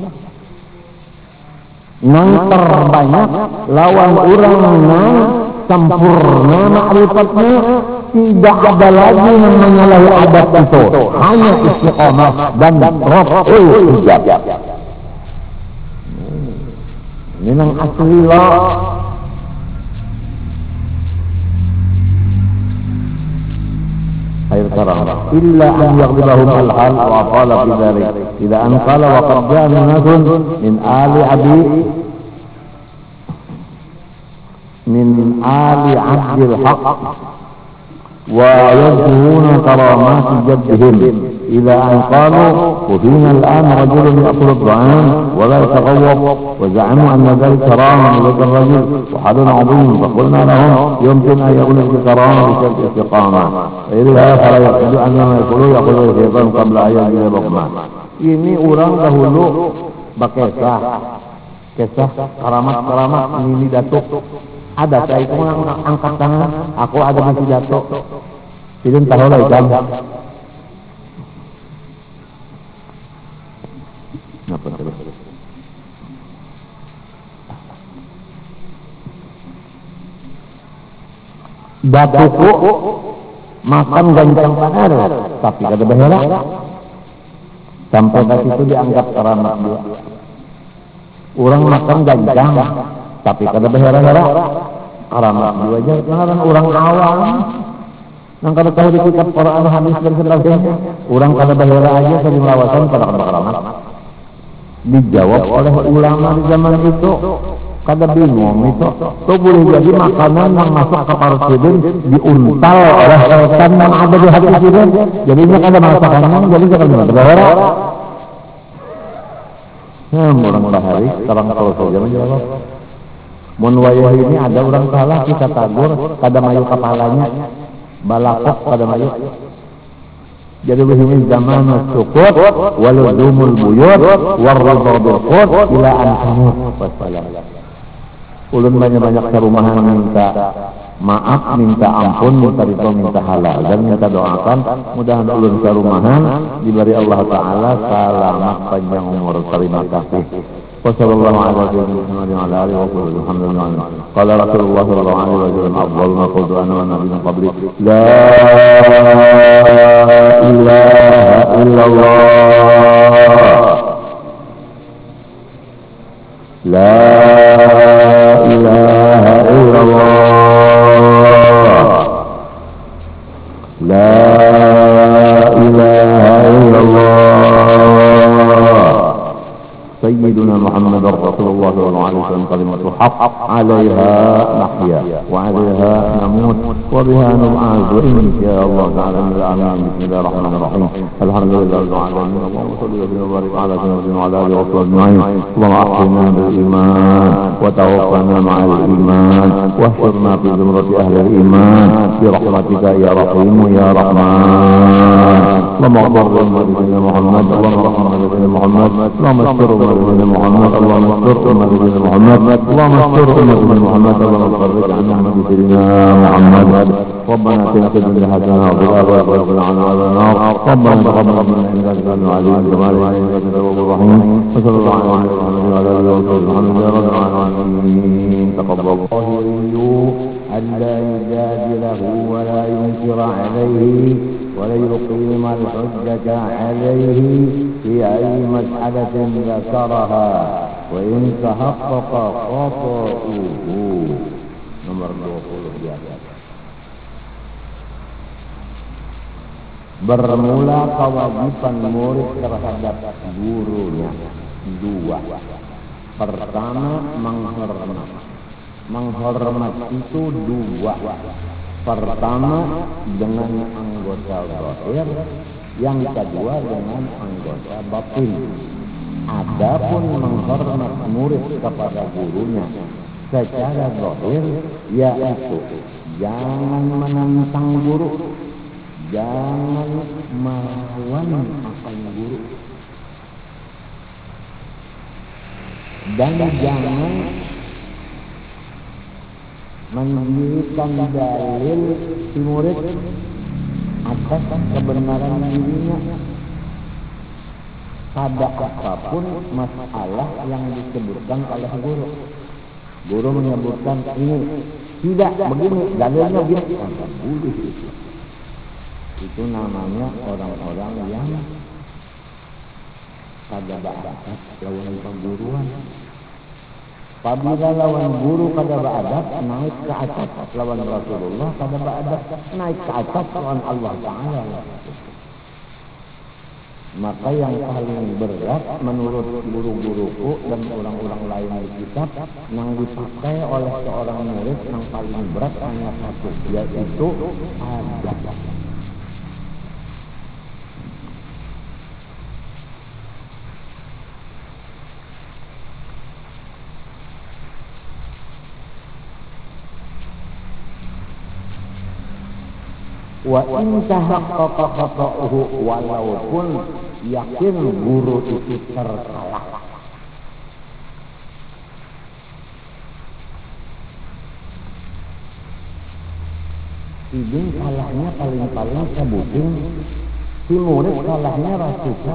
B: Nang terbanyak lawan orang nang sempurna ma'rifatnya, tidak ada lagi yang menyalahi adat itu, hanya istiqamah dan raf'ul hijab. Ini nang asli lah. Air karam illa an yaghlibahum al-hal wa qala fi dhalik idza an qala wa qad ja'a nasun min ali abi min ali abdil haqq wa yadhuruna karamat jaddihim idza an qalu qudina al-an rajulun ya'kulu at-ta'am wa la yataghawwab wa za'amu anna dhalika karamah li ar-rajul wa hadun 'azim fa qulna lahum yumkin an yakuna karamah bi syarti istiqamah. Illa kalau yaqulu anna yaqulu yaqulu syaitan qabla ayat al-rahmah. Ini orang dahulu bakesah kisah karamat-karamat ini datuk. Ada saya itu angkat tangan, aku ada di datuk. Tidak tahu lah kan. Napa terus? Datukku makan gancang panar, tapi kada bahela. Sampai ke situ dianggap karamat dia. Orang makan gancang, tapi kada behera-hera. Karamat dua aja, ngaran orang awam. Nang kada tahu di kitab Quran, hadis dan sebagainya. Orang kada behera aja sering lawasan pada kada karamat. Dijawab oleh ulama di zaman itu. Kada bingung itu. Itu boleh jadi makanan yang masuk ke paru sidin diuntal oleh setan yang ada di hati sidin. Jadinya kada masakannya, jadi kada behera. Nah, orang bahari, sekarang kalau saja menjawab. Mun wayah ini ada orang salah, kita tagur, kada mayu kepalanya, balakok kada mayu. Jadi begini zaman sukut, waluzumul buyut, warridha bil qut, ila an tamut. Wassalam. Ulun banyak-banyak kerumahan minta maaf, minta ampun, minta ridho, minta halal, dan minta doakan. Mudah-mudahan ulun kerumahan diberi Allah Ta'ala selamat panjang umur. Terima kasih. Wassalamualaikum warahmatullahi wabarakatuh. Qala Rasulullah sallallahu alaihi wasallam, afdhalu ma qultu ana wa nabiyyun qabli, la ilaha illallah, la ilaha illallah, la ilaha illallah. سيدنا محمد رسول الله صلى الله عليه وسلم كلمة حق عليها نحيا وعليها نموت وبها نبعث إن شاء الله تعالى من الأعلام. بسم الله الرحمن الرحيم. الحمد لله رب العالمين. اللهم صل وسلم وبارك على سيدنا وعلى آله وصحبه أجمعين. اللهم أحفظنا بالإيمان وتوفنا مع الإيمان واحشرنا في زمرة أهل الإيمان برحمتك يا رحيم يا رحمن. اللهم اغفر لنا محمد، اللهم ارحم لنا محمد، اللهم استر أمة محمد، اللهم استر أمة محمد، اللهم استر أمة محمد، اللهم فرج عن أمة سيدنا محمد. ربنا اتنا في الدنيا حسنة وفي الآخرة وقنا عذاب النار. ربنا تقبل منا إنك أنت العليم الجليل إنك أنت التواب الرحيم. وصلى الله على محمد وعلى آله وصحبه الحمد لله رب العالمين. تقبل الله أن لا يجادله ولا ينكر عليه ولا يقيم الحجة عليه في أي مسألة ذكرها وإن تحقق خطأه. Nomor dua puluh di atas. Bermula kewajiban murid terhadap gurunya dua. Pertama, menghormat. Menghormat itu dua. Pertama dengan anggota zahir, yang kedua dengan anggota batin. Adapun menghormat murid kepada gurunya secara zahir, yaitu jangan menentang guru, jangan melawan akan guru, dan jangan mendirikan dalil si murid atas kebenaran dirinya pada apapun masalah yang disebutkan oleh guru. Guru menyebutkan ini tidak begini, dalilnya begini, tidak boleh itu. Itu namanya orang-orang yang pada beradab lawan pengguruan. Apabila lawan guru kada beradab, naik ke atas lawan Rasulullah, kada beradab naik ke atas lawan Allah Ta'ala. Maka yang paling berat menurut guru-guruku dan orang-orang lain di kitab, yang dipakai oleh seorang murid yang paling berat hanya satu, yaitu adab. Wa in tahaqqaqa khata'uhu, walaupun yakin guru itu tersalah. Ibn salahnya paling-paling sebutin, si murid salahnya rasukan.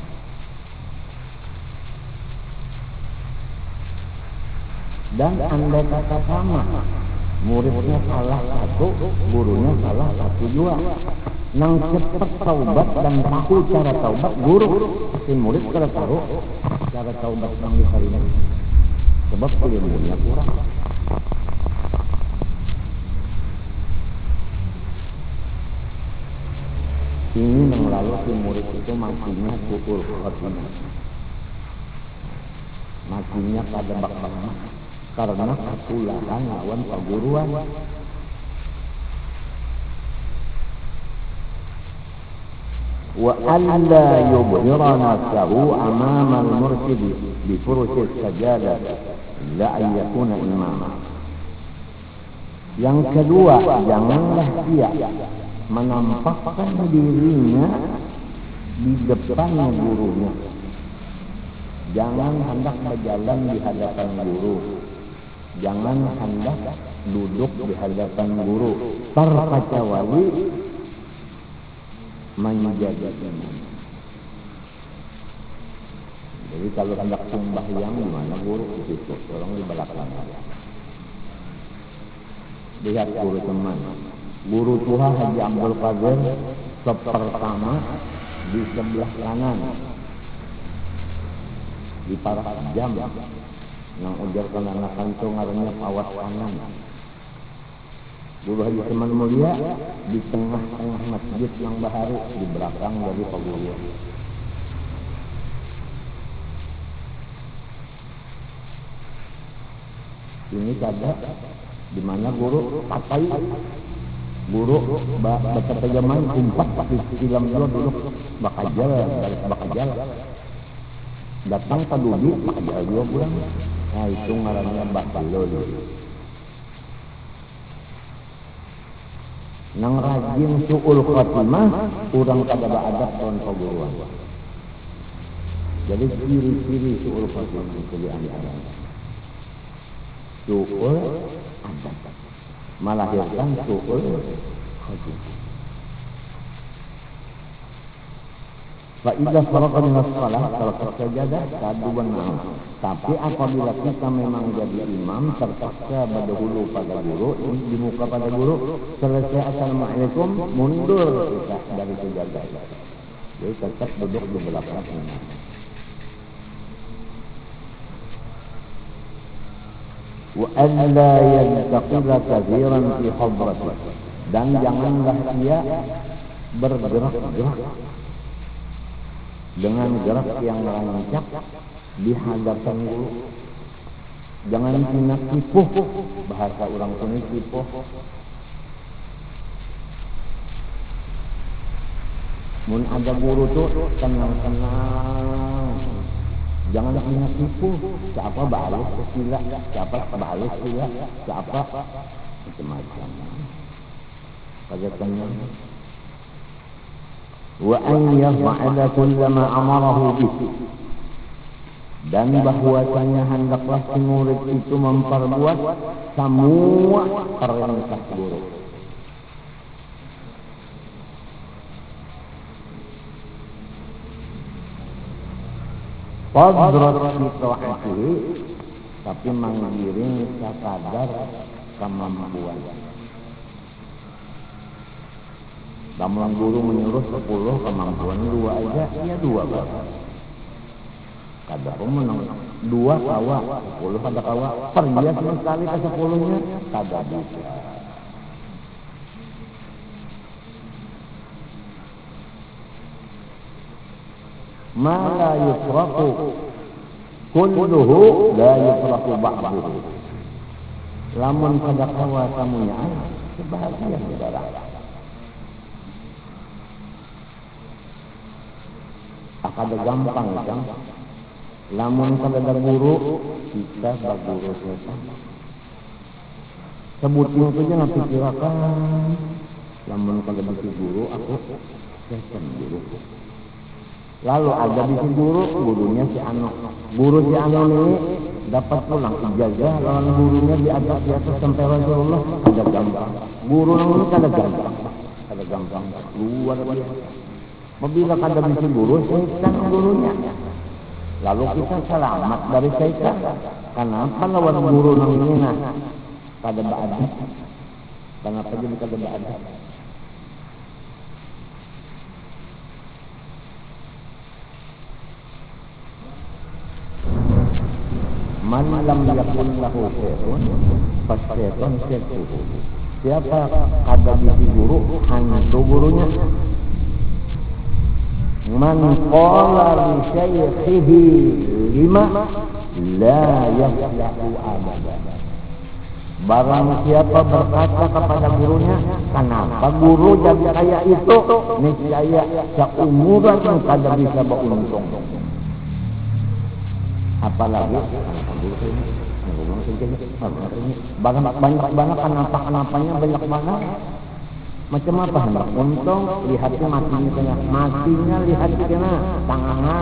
B: Dan andai kata sama, muridnya salah satu, gurunya salah satu juga. Nang cepat taubat dan tahu cara taubat guru, si murid kalau tahu cara taubat yang diterima. sebab ilmunya kurang. Ini yang lalu si murid itu makinya suul khotimah, makinya pada bak-bak karena ketularan lawan perguruan. Wa alla yubhira nafsahu amama al-mursyid bi furush as-sajadah la an yakuna imama. Yang kedua, janganlah dia menampakkan dirinya di depan gurunya. Jangan hendak berjalan di hadapan guru. Jangan hendak duduk di hadapan guru. Terkecuali menjaga imam. Jadi kalau hendak sembahyang di mana guru di situ, orang di belakang. Lihat guru teman. Guru Tuha Haji Abdul Qadir pertama di sebelah kanan di para jam nang ujar kananakan itu ngarannya pawat kanan. Guru Haji Teman Mulia di tengah-tengah masjid yang baharu di belakang dari paguyuan. Ini ada di mana guru pakai guru baca terjemahan empat di film dulu dulu bakajal dari bakajal datang ke Dudi bakajal dua bulan. Nah itu ngarannya bakalo dulu. Nang rajin suul khotimah urang kada beadab lawan paguruan. Jadi ciri-ciri suul khotimah itu di antaranya suul adab, melahirkan suul khotimah. Fa idza faraqa min as-shalah taraka sajadah saduban ma'am. Tapi apabila kita memang jadi imam terpaksa berdahulu pada guru, di muka pada guru, selesai assalamualaikum mundur kita dari sajadah. Jadi tetap duduk di belakang imam. Wa alla yantaqila kathiran fi hadrati, dan janganlah dia bergerak-gerak dengan gerak yang rancak di hadapan guru. Jangan kena tipuh, bahasa orang Sunda tipuh. Mun ada guru tuh tenang-tenang, jangan kena tipuh. Siapa balik sila, siapa balik sila, siapa macam-macam. Pada tenang. Wa an yaf'ala kullama amarahu bihi, dan bahwasanya hendaklah si murid itu memperbuat semua perintah guru. Qadrat fi ta'atihi, tapi menggiring sekadar kemampuan. Lamun guru menyuruh sepuluh, kemampuan dua aja, ya dua bapak. Kada pemenang dua kawa, sepuluh kada kawa, pergias sekali ke sepuluhnya, kada bisa. Ma la yufraku kulluhu la yufraku ba'duhu. Lamun kada kawa samunya, sebahagian saudara. Kada gampang kan? Lamun kada ada guru, kita baguru setan. Sebutin saja nanti kirakan. Lamun kada ada guru, aku setan guru. Lalu ada di si guru, gurunya si Ano. Guru si Ano ini dapat pulang ijazah, lawan gurunya di atas di atas sampai Rasulullah. Kada gampang. Guru ini kada gampang, kada gampang. Luar biasa. Apabila kada bisa guru, syaitan gurunya. Lalu kita selamat dari syaitan. Kenapa lawan guru nang ini nah? Kada beadab. Kenapa jadi kada beadab? Man lam yakun lahu syekhun fasyaiton syekhuhu. Siapa kada bisi guru, hantu gurunya. Man qala li syaikhihi lima la yaflahu abada. Barang siapa berkata kepada gurunya, kenapa guru jadi kayak itu? Niscaya seumuran kada bisa beruntung. Apalagi banyak banyak banget kenapa kenapanya banyak banget. Macam apa hendak untung? Lihatnya matinya kena, matinya lihat kena tangannya.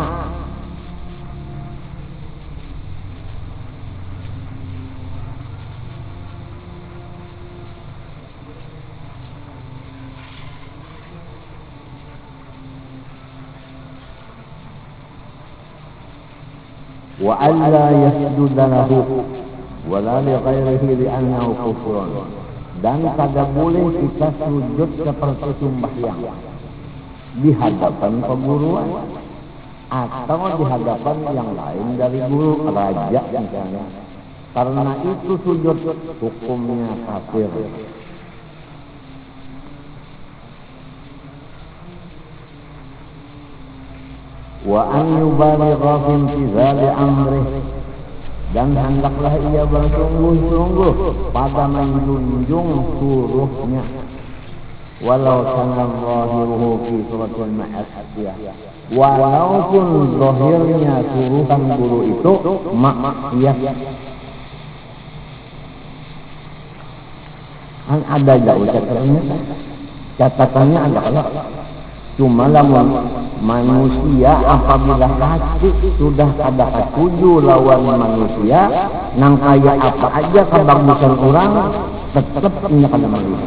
B: Wa alla yasjuda lahu wa la li ghairihi li'annahu kufrun. Dan kada boleh kita sujud seperti sembahyang di hadapan perguruan atau di hadapan yang lain dari guru, raja misalnya. Karena itu sujud hukumnya kafir. Wa an yubaligha fi imtithali amrih, dan hendaklah ia bersungguh-sungguh pada menjunjung suruhnya, walau kana zahiruhu fi suratul ma'asiyah, walaupun zahirnya suruhan guru itu maksiat. Kan ada jauh catatannya, catatannya ada kalau cuma lamun manusia apabila hati sudah ada ketujuh lawan manusia, nang kaya apa aja kebagusan orang tetap punya kada melihat.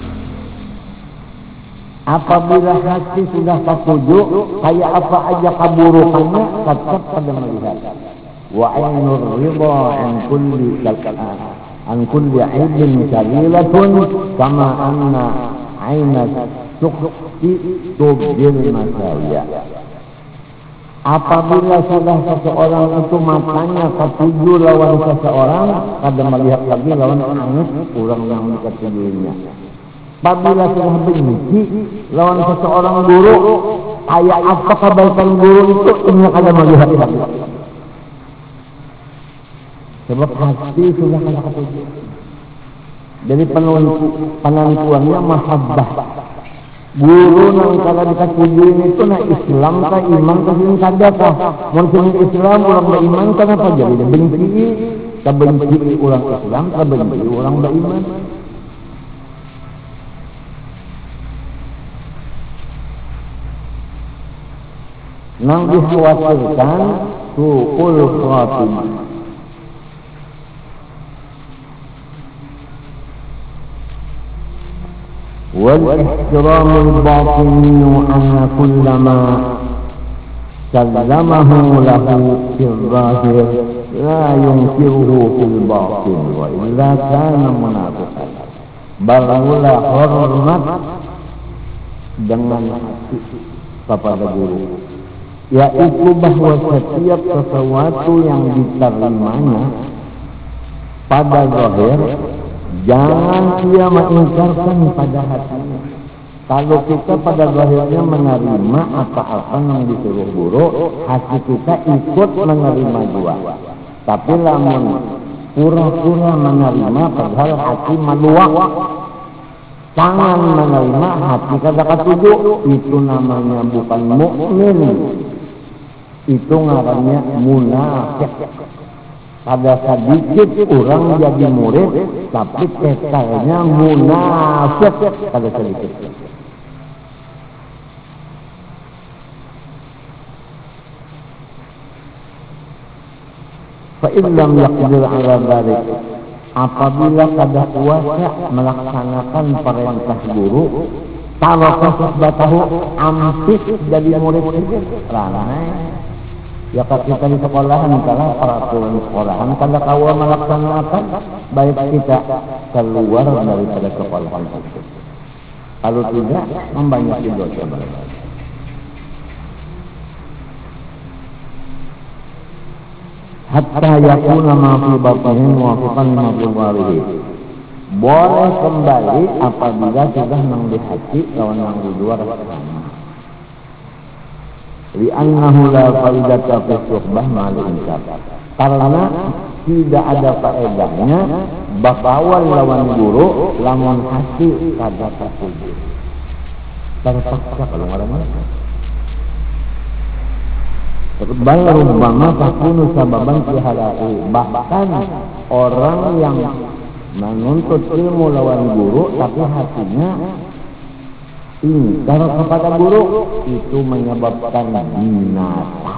B: Apabila hati sudah ketujuh, kaya apa aja keburukannya tetap kada melihat. Wa ainur ridha an kulli kal'an an kulli aibin kalilatun kama anna aina sukti tubil masaya. Apabila sudah seseorang itu matanya ketujuh lawan seseorang, kada melihat lagi lawan angin orang yang diketujuinya. Apabila sudah benci lawan seseorang guru, kayak apa kebaikan guru itu ini kada melihat lagi. Sebab hati sudah kada ketujuh. Jadi penentuannya mahabbah. Guru nang kalau dikatujuin itu na Islam kah iman kah sing kada kah? Mun Islam orang beriman kenapa jadi benci? Kebenci orang Islam, kebenci orang beriman. Nang dikhawatirkan su'ul khatimah. والاحترام الباطني أن كل ما سلمه له في الظاهر لا ينكره في الباطن وإلا كان منافقا. Barulah hormat dengan hati kepada guru, yaitu bahwa setiap sesuatu yang diterimanya pada zahir jangan ia mengingkarkan pada hatinya. Kalau kita pada zahirnya menerima apa-apa yang disuruh guru, hati kita ikut menerima juga. Tapi lamun pura-pura menerima padahal hati meluak, tangan menerima hati kada ketujuh, itu namanya bukan mukmin. Itu ngarannya munafik. Pada sedikit orang jadi murid, tapi kekalnya munafik pada sedikit. Fa'in lam yaqdir ala dhalik, apabila kada kuasa melaksanakan perintah guru, taraka suhbatahu, ampit jadi murid saja. Ranai. Ya kita di sekolahan, kalau peraturan sekolahan, kalau kau melaksanakan, baik kita keluar daripada sekolahan itu. Kalau tidak, membanyak dosa. hatta yakuna ma fi batnihi muwafiqan lima fi dhahirihi. Boleh kembali apabila sudah nang di hati lawan nang di luar sama. Li'annahu la faidata fi suhbah ma'al insaf. Karena tidak ada faedahnya bakawan lawan guru lamun hati kada katuju. Terpaksa kalau orang bal rubbama takunu sababan fi halaki. Bahkan orang yang menuntut ilmu lawan guru tapi hatinya ingkar kepada guru, itu menyebabkan binasa.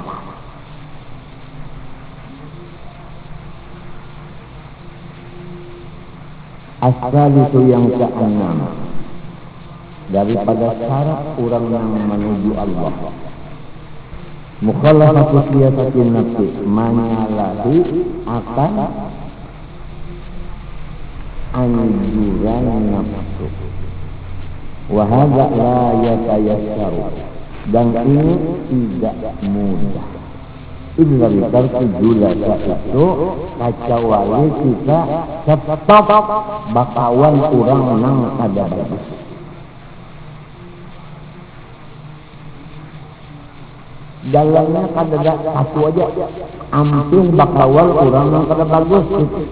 B: Asal itu yang keenam daripada syarat orang yang menuju Allah, mukhalafatu siyasatin nafsi, menyalahi akan anjuran nafsu. Wahada la yatayassaru, dan ini tidak mudah. Illa bitarki julasa itu kecuali kita stop bakawan kurang nang ada bagus. Jalannya kada satu aja, ampun bakawan kurang nang kada bagus.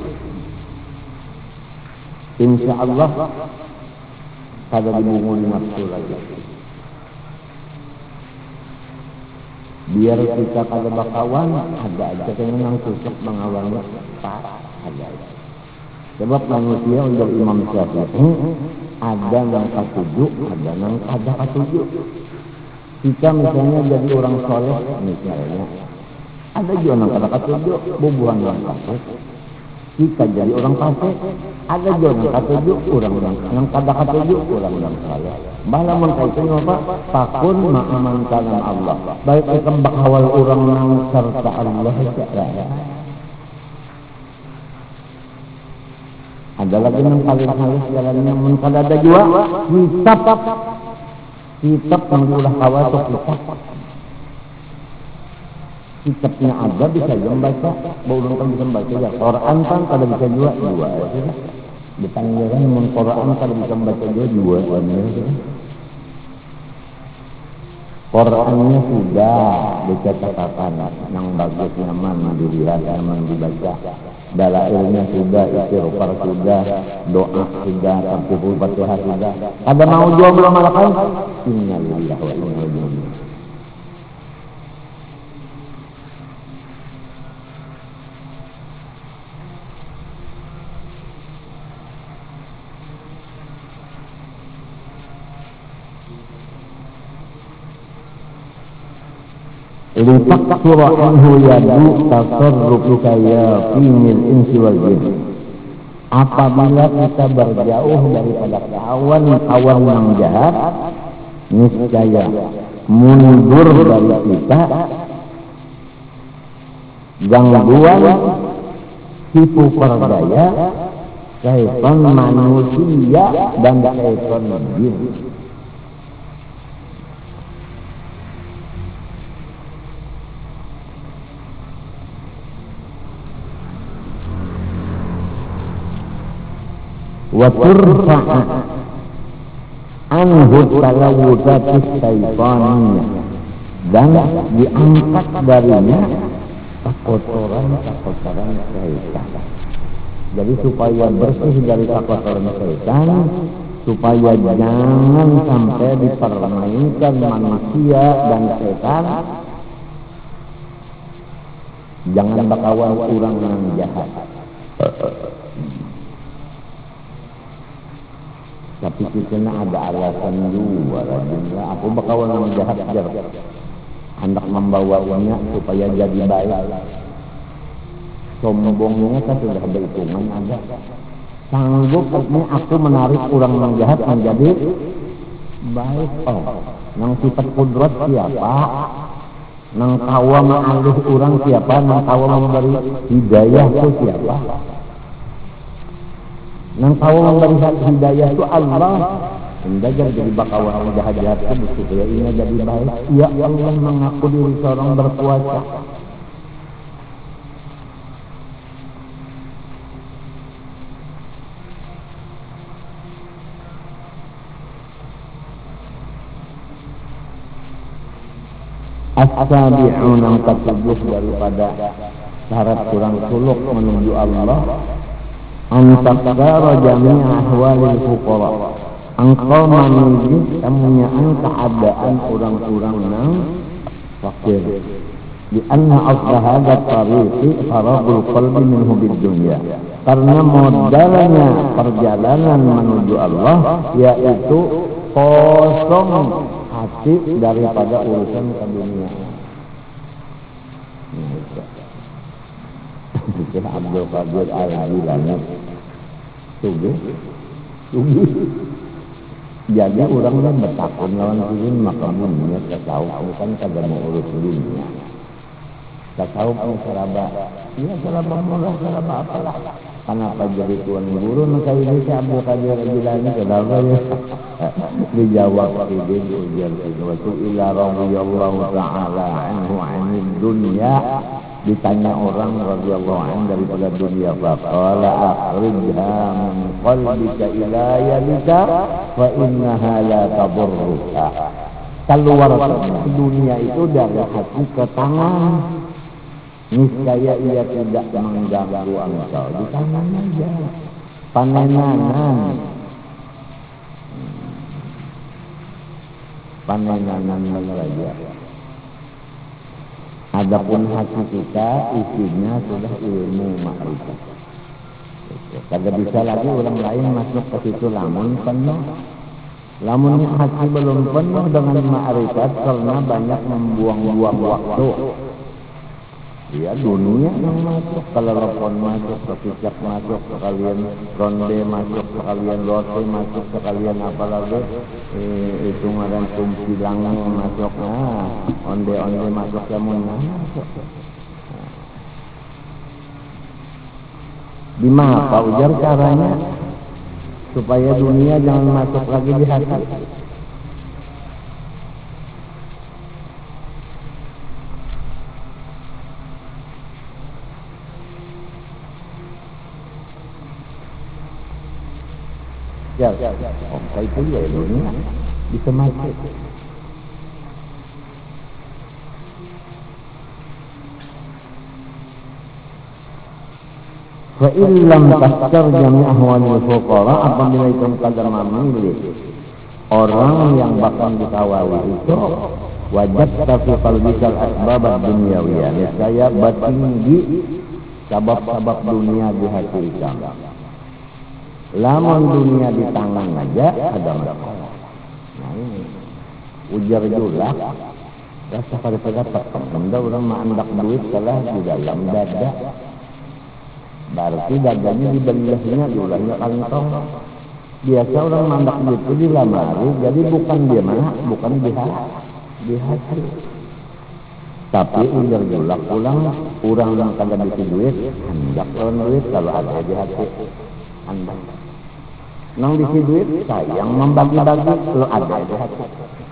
B: Insya Allah kada dibunguli nafsu lagi. Biar kita kada bakawan, ada aja yang susah mengawalnya parah ada. Sebab manusia untuk Imam Syafi'i ada yang katuju, ada yang kada katuju. Kita misalnya jadi orang soleh misalnya, ada juga yang kada katuju, bubuhan yang fasik. Kita jadi orang fasik, ada juga yang katuju, orang yang kada katuju, orang yang soleh. Malah mengkaitkan apa? Takun ma'aman kalam Allah. Baik kita bakawal orang yang serta Allah saja. Ada lagi yang paling halus jalannya mengkada ada juga kitab kitab yang diulah kawal atau kitab kitabnya ada bisa membaca, boleh kan bisa membaca ya. Quran kan kada bisa juga dua ya. Ditanggapan mun Quran kada bisa membaca juga dua ya. Qurannya sudah dicetakan yang bagus, nyaman dilihat, nyaman dibaca. Dalailnya sudah, istighfar sudah, doa sudah, tartibul Fatihah sudah. Ada mau jual belum malakan? Innalillahi wa inna ilaihi raji'un. Litakthura anhu yadu tasarrufu kayafinil insi wal jin. Apabila kita berjauh daripada kawan-kawan yang jahat, niscaya mundur dari kita gangguan tipu perdaya syaitan manusia dan syaitan jin. Wa turfa'a anhu talawudatis syaitaniyah, dan diangkat darinya kotoran-kotoran syaitan. Jadi supaya bersih dari kotoran syaitan, supaya jangan sampai dipermainkan manusia dan syaitan, jangan bakawan orang yang jahat. Tapi kita ada alasan juga lah. Aku bakawan yang jahat aja, hendak membawanya supaya jadi baik. Sombongnya kan sudah berhitungan ada. Sanggup ini aku menarik orang yang jahat menjadi baik. Oh, yang sifat kudrat siapa? Nang tawa mengalih orang siapa? Nang tawa memberi hidayah itu siapa? Nang tahu memberi hidayah itu Allah. Mendajar jadi bakawan yang jahat-jahat itu supaya ini jadi baik. Ya Allah mengaku diri seorang berkuasa. As-sabi'un yang ketujuh daripada syarat kurang suluk menuju Allah, antakdara jami'a ahwalil fuqara, engkau menunjuk kemunyaan keadaan orang-orang yang fakir. Di anna asla hadha tariqi faragul qalbi minhu bid dunya, karena modalnya perjalanan menuju Allah yaitu kosong hati daripada urusan ke dunia. Syekh Abdul Qadir Al-Jilani tuh tuh jadi orangnya bertakun lawan diri maka dunia tasawuf bukan kagak mau urus dunia. Tasawuf seraba, iya seraba murah, seraba apalah. Kenapa jadi tuan guru? Maka ini si Abdul Qadir Al-Jilani kenapa ya? Dijawab ini ujar itu ila radhiyallahu ta'ala anhu anid dunya. Ditanya orang radhiyallahu anhu daripada dunia, faqala akhrijha min qalbika ila yadika fa innaha la tadurruka. Keluar dunia itu dari hati ke tangan, niscaya ia tidak mengganggu engkau. Di tangan aja, panenanan, panenanan saja. Adapun hati kita isinya sudah ilmu makrifat. Kagak bisa lagi orang lain masuk ke situ lamun penuh. Lamun hati belum penuh dengan makrifat karena banyak membuang-buang waktu. Ya dunia yang masuk, kalau telepon masuk, kecicak masuk, sekalian ronde masuk, sekalian lote masuk, sekalian apalagi eh, itu ngaran tumpi langit masuk, nah onde-onde masuk kemun masuk. Gimana Pak ujar caranya supaya dunia jangan masuk lagi di hati? Ya, oh, kayak itu ya dunia bisa mati. Fa illam tastar jami' ahwalil fuqara, apabila itu kadar memilih orang yang bakal dikawali itu, wajib fi qalbikal asbab ad-dunyawiyah, niscaya batinggi sebab-sebab dunia di hati kamu. Lamun dunia di tangan aja ada masalah. Nah ini ujar juga rasa pada pada terpenda orang mandak duit salah di dalam dada. Berarti dadanya dibelahnya dulanya kantong. Biasa orang mandak duit itu di lamari, jadi bukan dia mana, bukan di hati, di hati. Tapi ujar juga pulang orang yang kagak bisa duit, hendak lawan duit kalau ada di hati. Anda nang bisi duit sayang membagi-bagi lo ada di hati.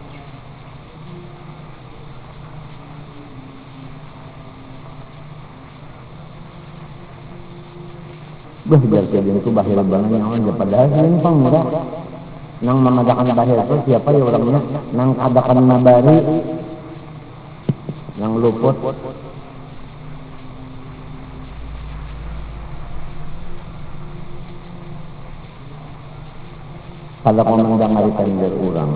B: Bah biar kejadian itu bahir banget nyawan padahal ini pengurah nang memadakan bahir itu siapa ya orangnya nang adakan nabari nang luput kalau komandang maritan dari orang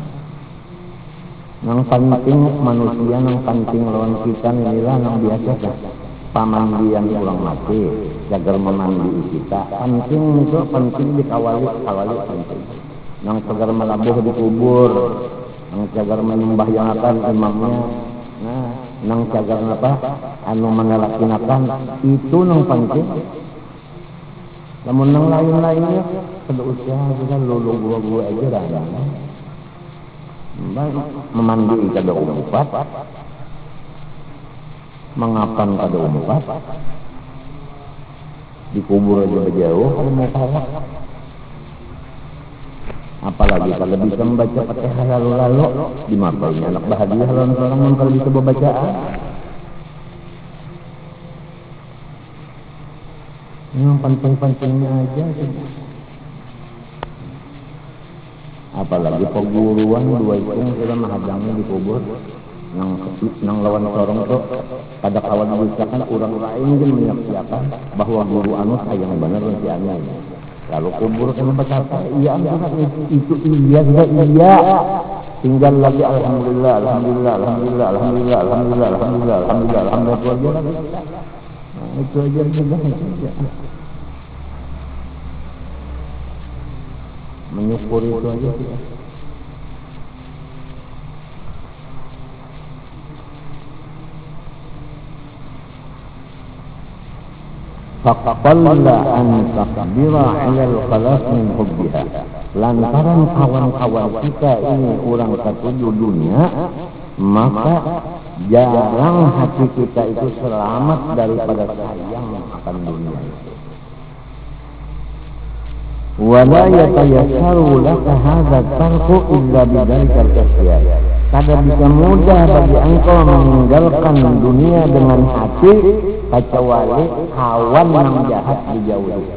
B: nang penting manusia nang penting lawan kita inilah nang biasa kan pamandian ulang mati jagar memandi kita penting itu penting dikawali kawali penting nang jagar melabuh dikubur nang jagar menyembah yang akan imamnya nah nang jagar apa anu menelaksanakan itu nang penting. Namun yang lain-lainnya pada usaha kita lulu gua-gua aja dah. Memandi kada umpat, mengapan kada umpat, dikubur aja jauh kalau mau kalah. Apalagi kalau bisa membaca Fatihah lalu-lalu, dimapainya anak bahagia kalau orang kalau bisa bacaan. Yang penting-pentingnya aja sih. Apalagi perguruan dua itu sudah mahadangnya dikubur. nang nang lawan sorong itu pada kawan mengucapkan orang lain yang menyaksikan bahwa guru anu sayang benar si anu. Lalu kubur kena berkata, iya itu iya sudah iya. Tinggal lagi alhamdulillah, alhamdulillah, alhamdulillah, alhamdulillah, alhamdulillah, alhamdulillah, alhamdulillah, alhamdulillah, alhamdulillah. Nah, itu aja sudah saja. Menyukuri itu aja. Faqalla an takbira 'ala al-khalas min hubbiha. Lantaran kawan-kawan kita ini orang ketujuh dunia, maka jarang hati kita itu selamat daripada sayang akan dunia itu. Wala yatayassaru laka hadha tarku illa bidzalika al-kasya. Kada bisa mudah bagi engkau meninggalkan dunia dengan hati kecuali kawan yang jahat dijauhi.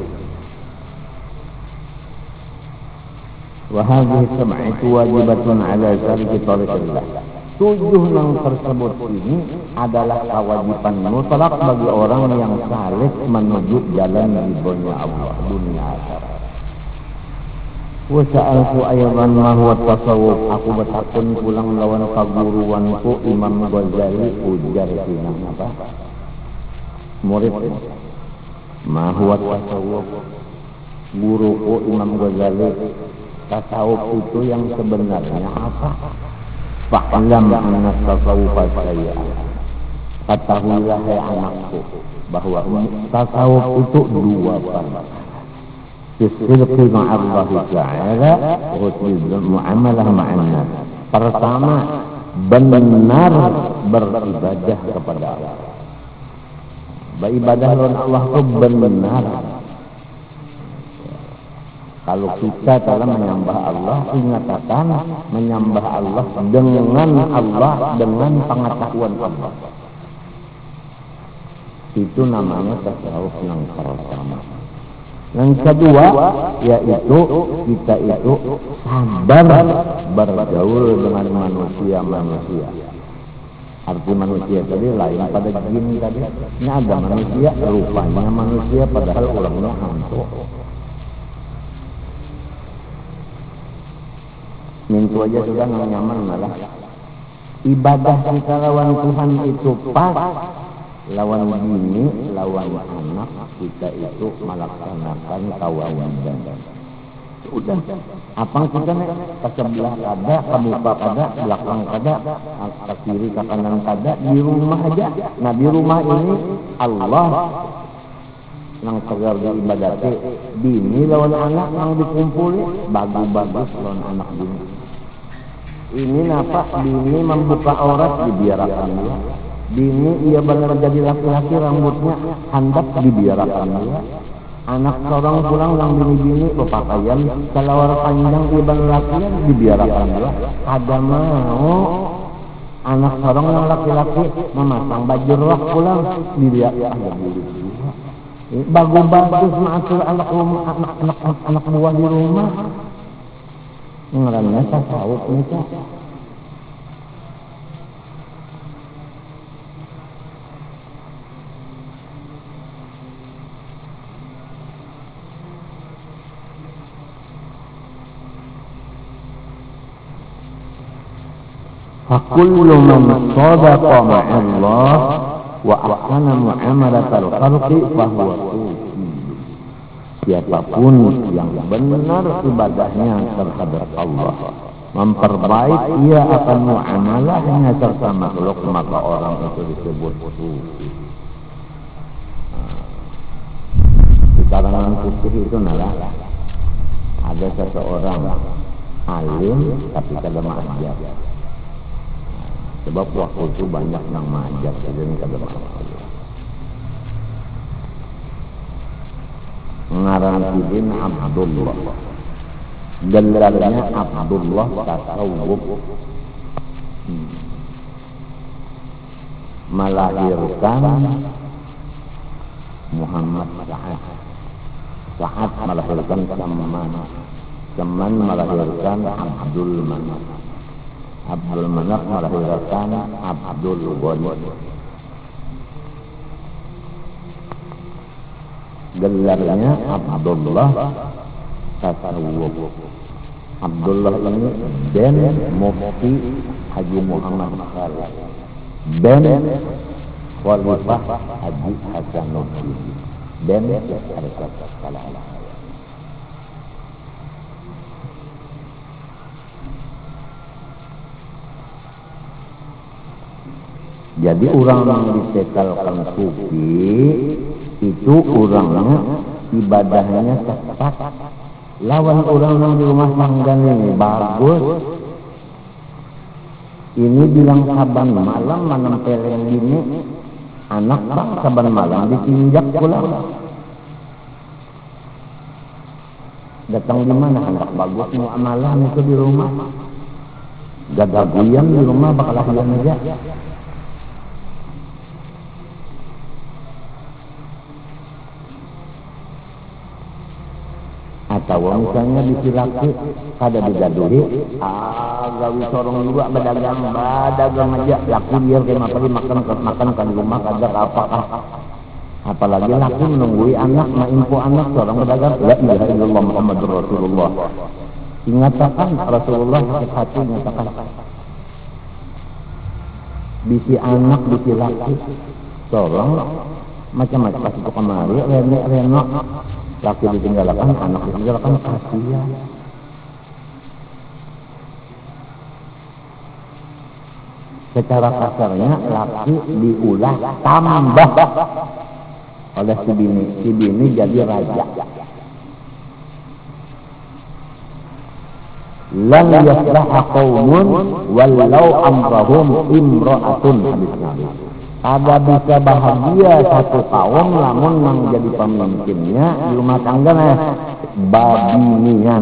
B: Wa hadhihi sab'atu wajibatun 'ala saliki tariqillah. Tujuh yang tersebut ini adalah kewajiban mutlak bagi orang yang saleh menuju jalan ridhonya Allah dunia akhirat. Wa sa'altu aydan ma huwa tasawuf. Aku bertakun pulang lawan kaguruanku Imam Ghazali ujar sina apa? Murid. Ma huwa tasawuf. Guruku Imam Ghazali, tasawuf itu yang sebenarnya apa? Fa'lam anna tasawuf saya. Ketahuilah hai anakku bahwa tasawuf itu dua perkara. Istiqamah ma'allah ta'ala wa husnul muamalah ma'an. Pertama, benar beribadah kepada Allah. Beribadah kepada Allah itu benar. Kalau kita dalam menyembah Allah, ingatkan menyembah Allah dengan Allah, dengan pengetahuan Allah. Itu namanya tasawuf yang pertama. Yang kedua, yaitu kita itu sabar bergaul dengan manusia-manusia. Arti manusia tadi lain pada jin tadi. Ini ada manusia, rupanya manusia padahal orangnya hantu. Mintu aja sudah nggak nyaman malah. Ibadah kita lawan Tuhan itu pas, lawan bini, lawan anak kita itu melaksanakan kewajiban. Udah, apa kita nih ke sebelah kada, ke muka kada, belakang kada, ke kiri ke kanan kada, di rumah aja. Nah di rumah ini Allah nang tegar diibadati, bini lawan anak nang dikumpuli, bagus-bagus lawan anak bini. Ini napa bini membuka aurat dibiarkan dia. Bini ia benar jadi laki-laki rambutnya handap dibiarkan dia. Anak seorang pulang yang bini-bini berpakaian kelawar panjang ia benar laki-laki dibiarkan dia. Ada mau anak seorang yang laki-laki memasang baju rok pulang dibiarkan ada bulu. Bagus-bagus mengatur anak rumah, anak-anak anak buah di rumah. Ngarannya tasawuf nikah. Fakullu man sadaqa ma'allah wa ahsana mu'amalatal khalqi fahuwa sufi. Siapapun yang benar ibadahnya terhadap Allah, memperbaik ia akan muamalahnya serta makhluk, maka orang itu disebut sufi. Di kalangan putih itu nalah ada seseorang alim tapi kada ma'ajab. Sebab waktu itu banyak yang ma'ajab dan kada ma'ajab. Ngaran Ibn Abdullah, gelarnya Abdullah Tasawuf, hmm. melahirkan Muhammad Sa'ad. Sa'ad melahirkan Saman, Saman melahirkan Abdul Manaf. Abdul Manaf melahirkan Abdul Ghani. Gelarnya Abdullah Tasawuf. Abdullah ini ben Mufti Haji Muhammad Khalid, ben Khalifah Haji Hasanuddin, ben Syarikat Salah. Jadi orang yang ditekalkan sufi itu orangnya ibadahnya tepat. Lawan orang yang di rumah tangga ini bagus. Ini bilang saban malam menempelin ini anak bang saban malam ditinjak pulang. Datang di mana anak bagus mau amalan itu di rumah. Gagaguyan di rumah bakal lahian aja. Atau misalnya di laki kada digaduhi, ah gawi sorong juga berdagang, berdagang aja laku dia kayak apa makan makan kan rumah kada apakah. Apalagi laku menunggui anak, maimpo anak seorang berdagang. La ilaha illallah Muhammadur Rasulullah. Ingatakan Rasulullah sakit hati ingatakan. Bisi anak, bisi laki, seorang macam-macam pas itu kemari, renek renok. Laki ditinggalkan, anak ditinggalkan, kasihan. Secara kasarnya laki diulah tambah oleh si bini, si bini jadi raja. Lan yasbaha qaumun walau amrahum imra'atun, hadis Nabi. Ada bisa bahagia satu kaum lamun yang jadi pemimpinnya di rumah tangganya babinian.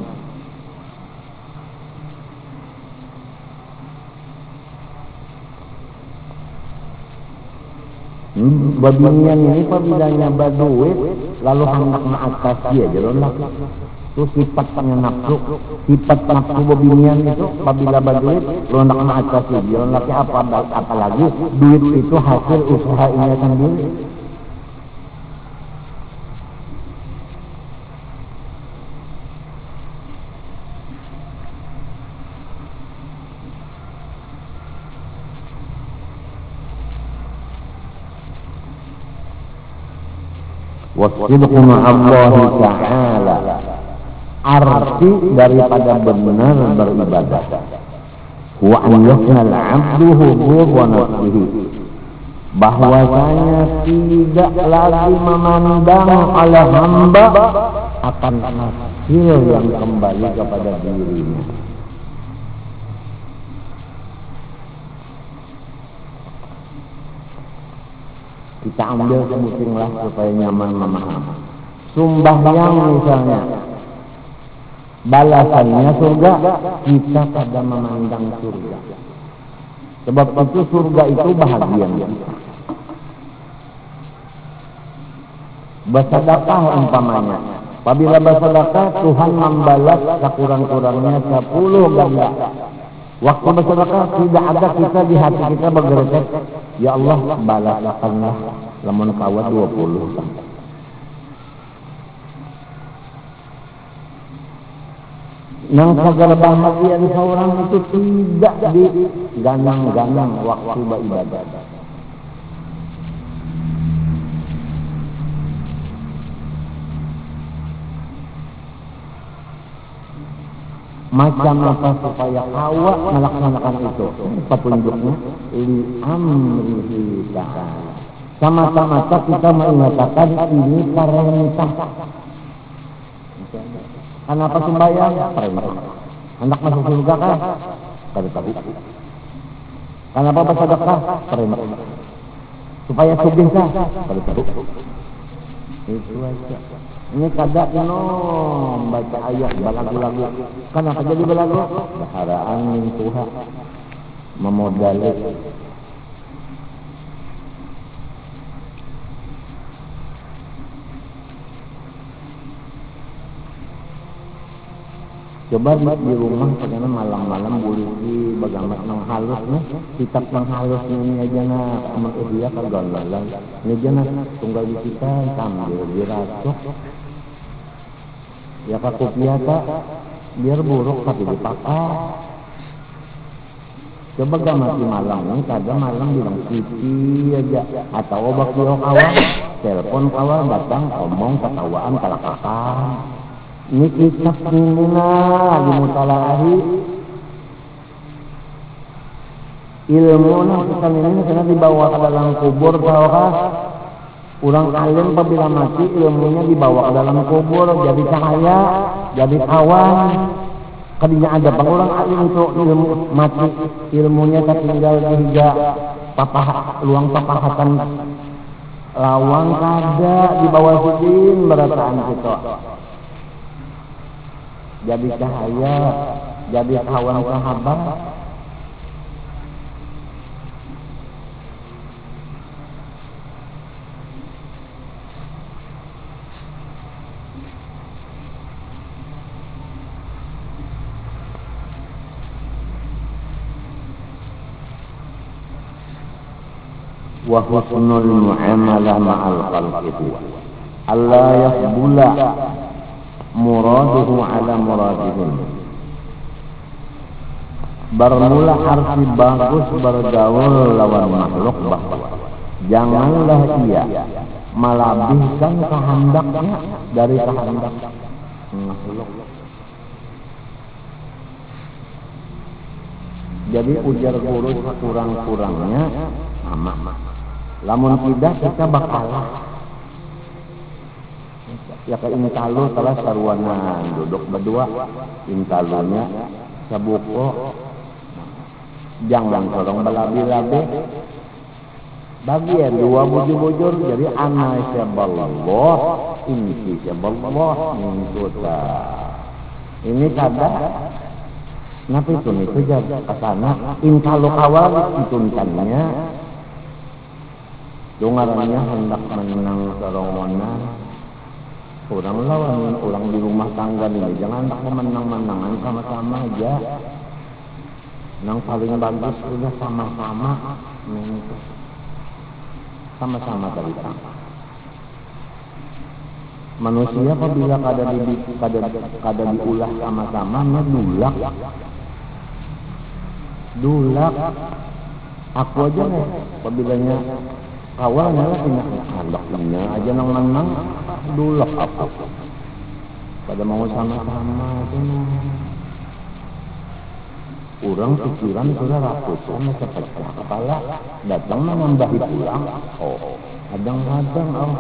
B: Hmm, babinian ini pabilanya baduit lalu hendak mengatas dia jalan lagi. Itu sifatnya nafsu, sifat nafsu babinian itu apabila baduit lalu hendak mengatas dia jalan lagi, apa apalagi duit itu hasil usahanya sendiri. Wasidqu ma'allahi ta'ala, arti daripada benar beribadah, wa an yasnal 'abduhu wa nafsihi, bahwasanya tidak lagi memandang oleh hamba akan hasil yang kembali kepada dirinya. Kita ambil semutinglah supaya nyaman memahami. Sembahyang misalnya, balasannya surga, kita pada memandang surga. Sebab itu surga itu bahagia kita. Bersedekah umpamanya, apabila bersedekah Tuhan membalas sekurang-kurangnya sepuluh ganda. Waktu bersedekah tidak ada kita di hati kita bergerak, ya Allah balaskanlah lamun kawat dua puluh. Nang segala bahagia seorang itu tidak diganang-ganang waktu beribadah. Macam apa supaya awak melaksanakan itu? Petunjuknya li amrihi ta'ala. Sama-sama kita mengatakan ini perintah. Kenapa sembahyang? Perintah. Hendak masuk surga kah? Perintah. Kenapa bersedekah? Perintah. Supaya sugih kah? Perintah. Itu aja. Ini kada no baca ayat balagu-lagu. Kenapa jadi balagu? Baharaan min Tuhan memodali. Coba di, di rumah karena malam-malam boleh di bagaimana nang halus nih, kitab nang halus ini aja nak amat dia kagalalan. Ini aja nak tunggal di kita sambil diracok. Ya kakupiah tak biar buruk tapi dipakai. Coba gamat di malam ini kagak malam bilang cici aja atau obak bio kawan, telepon kawan datang omong ketawaan kalakakan. Ini kitab ini nah di mutalahi ilmu nah sekali ini karena dibawa ke dalam kubur tahu kah? Orang alim apabila mati ilmunya dibawa ke dalam kubur jadi cahaya, jadi kawan. Kadinya ada bang orang alim itu ilmu mati ilmunya tertinggal di higa papah luang papahatan lawang kada di bawah sidin berataan kita. Jadi cahaya, jadi kawan sahabat. Wa husnul muamalah ma'al khalqi Allah yaqbula muraduhu ala muradihim. Bermula arti bagus bergaul lawan makhluk bahwa janganlah ia melabihkan kehendaknya dari kehendak makhluk. Jadi ujar guru kurang-kurangnya sama. Lamun tidak kita bakalah ya ke intalu telah sarwana duduk berdua intalunya sabuko jangan tolong balabi-labi bagi ya dua bujur-bujur jadi ana syaballah ini syaballah mintuta ini kada kenapa itu nih kejar kesana intalu awal dituntannya dungarannya hendak menang serongonan orang lawan orang di rumah tangga nih jangan tak menang-menangan sama-sama aja yang paling bagus sudah sama-sama sama-sama dari sama manusia apabila kada di kada kada diulah sama-sama nya dulak dulak aku aja nih apabila awalnya lah punya alaknya aja nang menang dulak apa pada mau sama-sama itu orang pikiran sudah ratusan sepecah kepala datang menambahi pulang oh kadang-kadang oh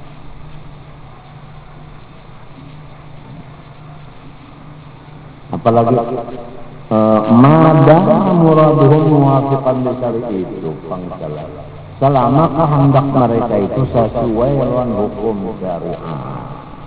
B: apalagi uh, madama muraduhum muwafiqan li syar'i itu pangsalah selama kehendak mereka itu sesuai dengan hukum syariat.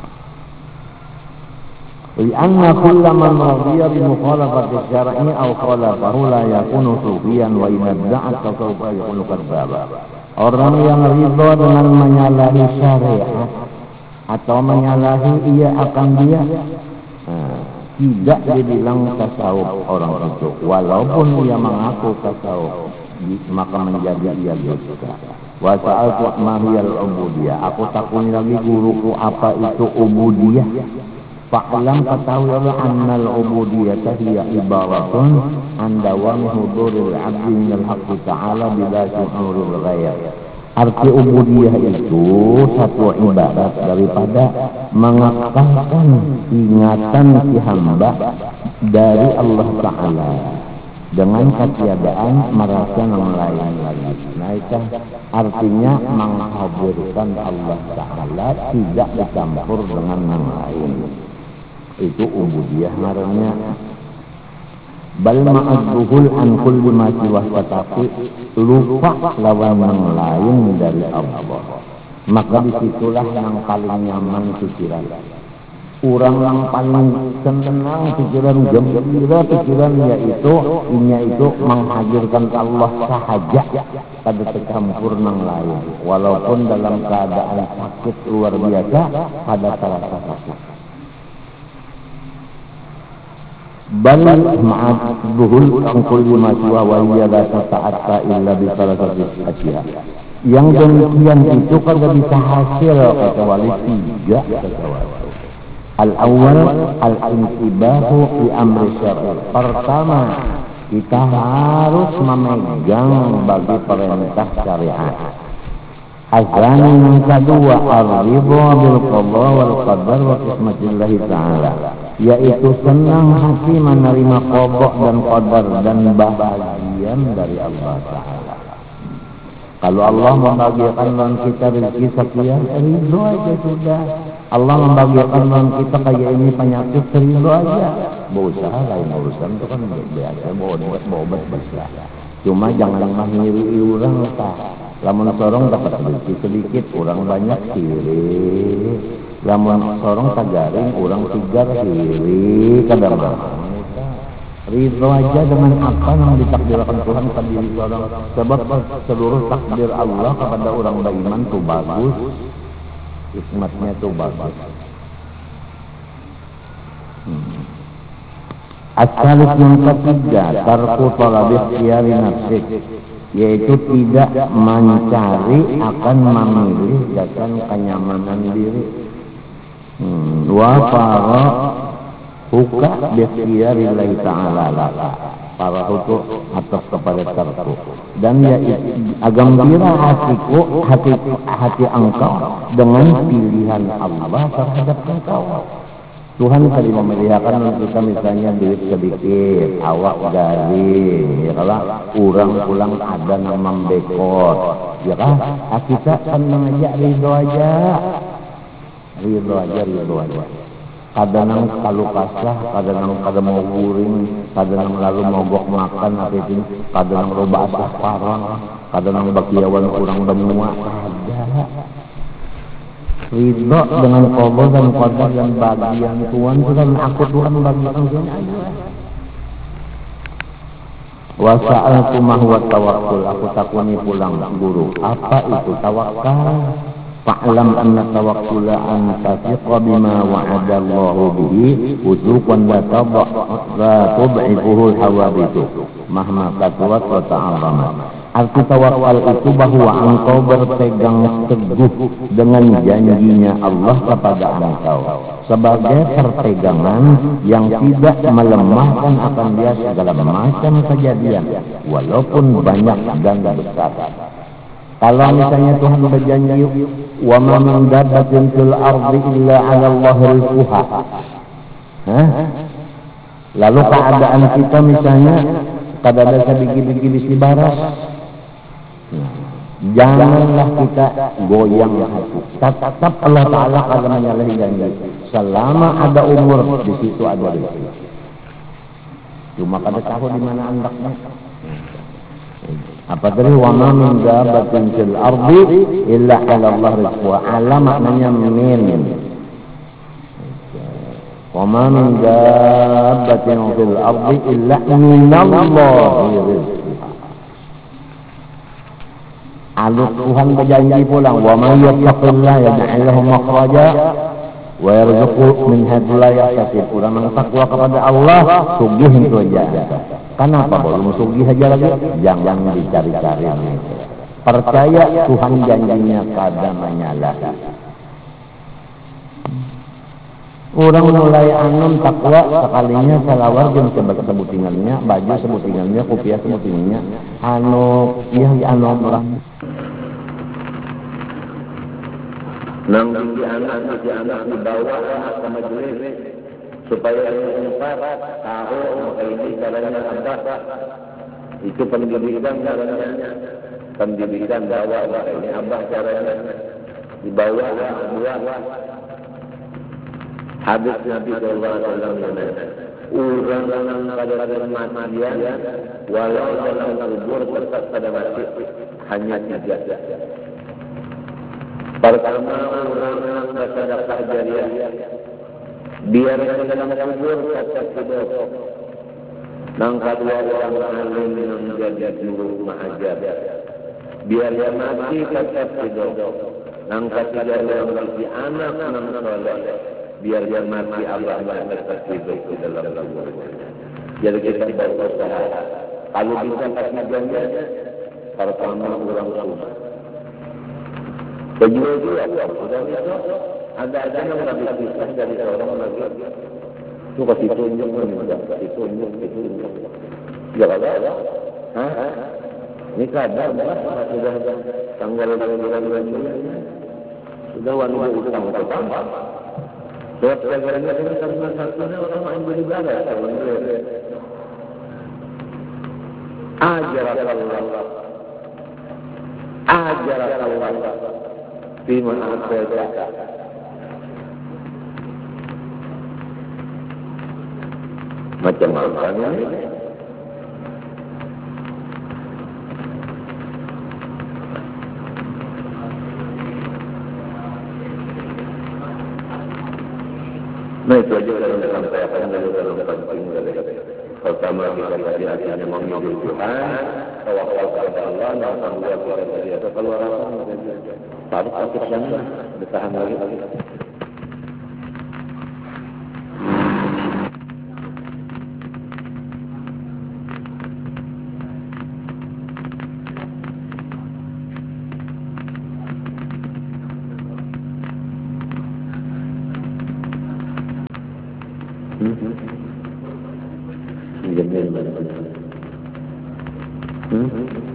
B: Lianna kulla man radiya bi mukhalafati syar'i aw khalafahu la yakunu sufiyan wa in da'at tasawfa yakunu kadzdzaba. Orang yang ridha dengan menyalahi syariat atau menyalahi ia akan dia nah, tidak dibilang tasawuf orang itu walaupun ia mengaku tasawuf maka menjadi ia dusta. Wa sa'altu ma hiyal ubudiyah. Aku takuni lagi guruku apa itu ubudiyah. Fa'lam ketahuilah annal ubudiyah hiya ibaratun an dawami huduril 'abdi minal haqqi ta'ala bila syu'uril ghayr. Arti ubudiyah itu satu ibarat daripada mengekalkan ingatan si hamba dari Allah Ta'ala dengan ketiadaan merasa yang lain lagi. Nah itu artinya menghadirkan Allah Ta'ala tidak dicampur dengan yang lain. Itu ubudiyah namanya. Bal ma'adzuhul an kulli ma siwa, tetapi lupa lawan yang lain dari Allah. Maka disitulah yang paling nyaman pikiran. Orang yang paling senang pikiran gembira pikiran yaitu inya itu menghadirkan Allah sahaja pada tercampur yang lain walaupun dalam keadaan sakit luar biasa pada terasa sakit. bal ma'at buhul an kulli ma siwa wa hiya la tata'atta illa bi salasati asya. Yang demikian itu kagak bisa hasil kecuali tiga sesuatu. Al-awwal al-intibahu fi amri syar'i. Pertama, kita harus memegang bagi perintah syariat. Azani yang kedua, ar-ridha bil qada wal qadar wa qismatillahi ta'ala, yaitu senang hati menerima qada dan qadar dan bahagian dari Allah Ta'ala. Kalau Allah membagikan dengan kita rezeki sekian, ridho aja sudah. Allah membagikan dengan kita kayak ini penyakit, ridho aja. Berusaha lain urusan itu kan biasa, bawa obat bisa. Cuma jangan menghiri orang tak. Lamun sorong dapat sedikit-sedikit, orang banyak kiri. Lamun sorong tagaring, orang tiga kiri. Kadang-kadang ridho aja dengan apa yang ditakdirkan Tuhan pada diri seorang. Sebab seluruh takdir Allah kepada orang beriman itu bagus, hikmatnya itu bagus. Hmm. As-salis yang ketiga, tarku talabi ikhtiyari nafsik, yaitu tidak mencari akan memilih akan kenyamanan diri. Hmm. Wa fara huka bikhiyarillahi ta'ala laka, para hukum atas kepada tarku, dan ya agambira hatiku, hati hati engkau dengan pilihan Allah terhadap engkau. Tuhan tadi memeliharakan kita misalnya duit sedikit, awak garing, ya kalau kurang pulang ada nama bekot, ya kan? Kita kan mengajak ridho aja, ridho aja, ridho aja. Kadang kalau kasah, kadang kada mau guring, kadang lalu mogok makan, apa itu, kadang lo basah parang, kadang bakiawan kurang benua, ada. Ridho dengan qada dan qadar dan bagian Tuhan, Tuhan aku Tuhan bagian Tuhan aja. Wa sa'altu ma huwa tawakkul, aku takuni pulang guru, apa itu tawakal? Fa'lam anna tawakkula an tasiqa bima wa'ada Allah bihi uzuqan la tab'a la tub'ifuhu al-hawadithu mahma katwat wa ta'azamat. Arti tawakal itu bahwa engkau berpegang teguh dengan janjinya Allah kepada engkau sebagai perpegangan yang tidak melemahkan akan dia segala macam kejadian walaupun banyak dan besar. Kalau misalnya Tuhan berjanji, wa ma min dabbatin fil ardi illa 'ala Allah rizquha. Hah? Lalu keadaan kita misalnya kada ada sebiji-biji bisi baras. Janganlah kita goyang hati. Tetap Allah Ta'ala kada menyalahi janji. Selama ada umur di situ ada rezeki. Cuma kada tahu di mana andaknya. Apa tadi wa ma min dabbatin fil ardi illa 'ala Allah rizquha. Ala maknanya min. Wa ma min dabbatin fil ardi illa minallahi rizquha. Alus Tuhan berjanji pulang, wa may yattaqillah yaj'al lahu makhraja wa yarzuqhu min haitsu la yahtasib. Urang yang takwa kepada Allah sugih itu aja. Kenapa belum sugih aja lagi? Jangan dicari-cari. Percaya Tuhan janjinya kada menyalahi. Orang mulai anum takwa sekalinya selawar jeung sebutingannya, baju sebutingannya, kopiah sebutingannya, anu iya anu orang. Nang di anak di anak dibawa ke majelis supaya empat tahu ini caranya apa. Itu pendidikan caranya, pendidikan bawa ini abah caranya dibawa dua. Hadis Nabi Sallallahu Alaihi Wasallam, orang yang pada kematian, walau dalam kubur tetap pada mati, hanya tiga. Pertama, orang yang bersedekah jariah, biar dalam kubur tetap hidup. Yang kedua, orang alim yang menjadi juru mengajar, biar dia mati tetap hidup. Yang ketiga, orang bagi anak yang soleh.
C: biar dia mati Allah yang tetap hidup di dalam kuburnya. Jadi kita berusaha. Kalau bisa kasih janji, pertama orang tua. Kedua juga, sudah itu ada-ada yang lebih pisah dari orang lagi. Itu kasih tunjuk, kasih tunjuk, tunjuk. Ya Allah, hah? Ini kabar, sudah tanggal bulan-bulan sudah wanita utang utang. Sebab segalanya ini karena satunya orang main beribadah. Ajar Allah, ajar Allah, di mana ada macam apa ini? Nah itu aja dalam sampaikan dalam penting dari pertama kita tadi artinya memuji Tuhan, tawakal kepada Allah, dan tanggung jawab kepada Dia. Kalau orang taruh sakit sana, bertahan lagi. Hmm? Hmm?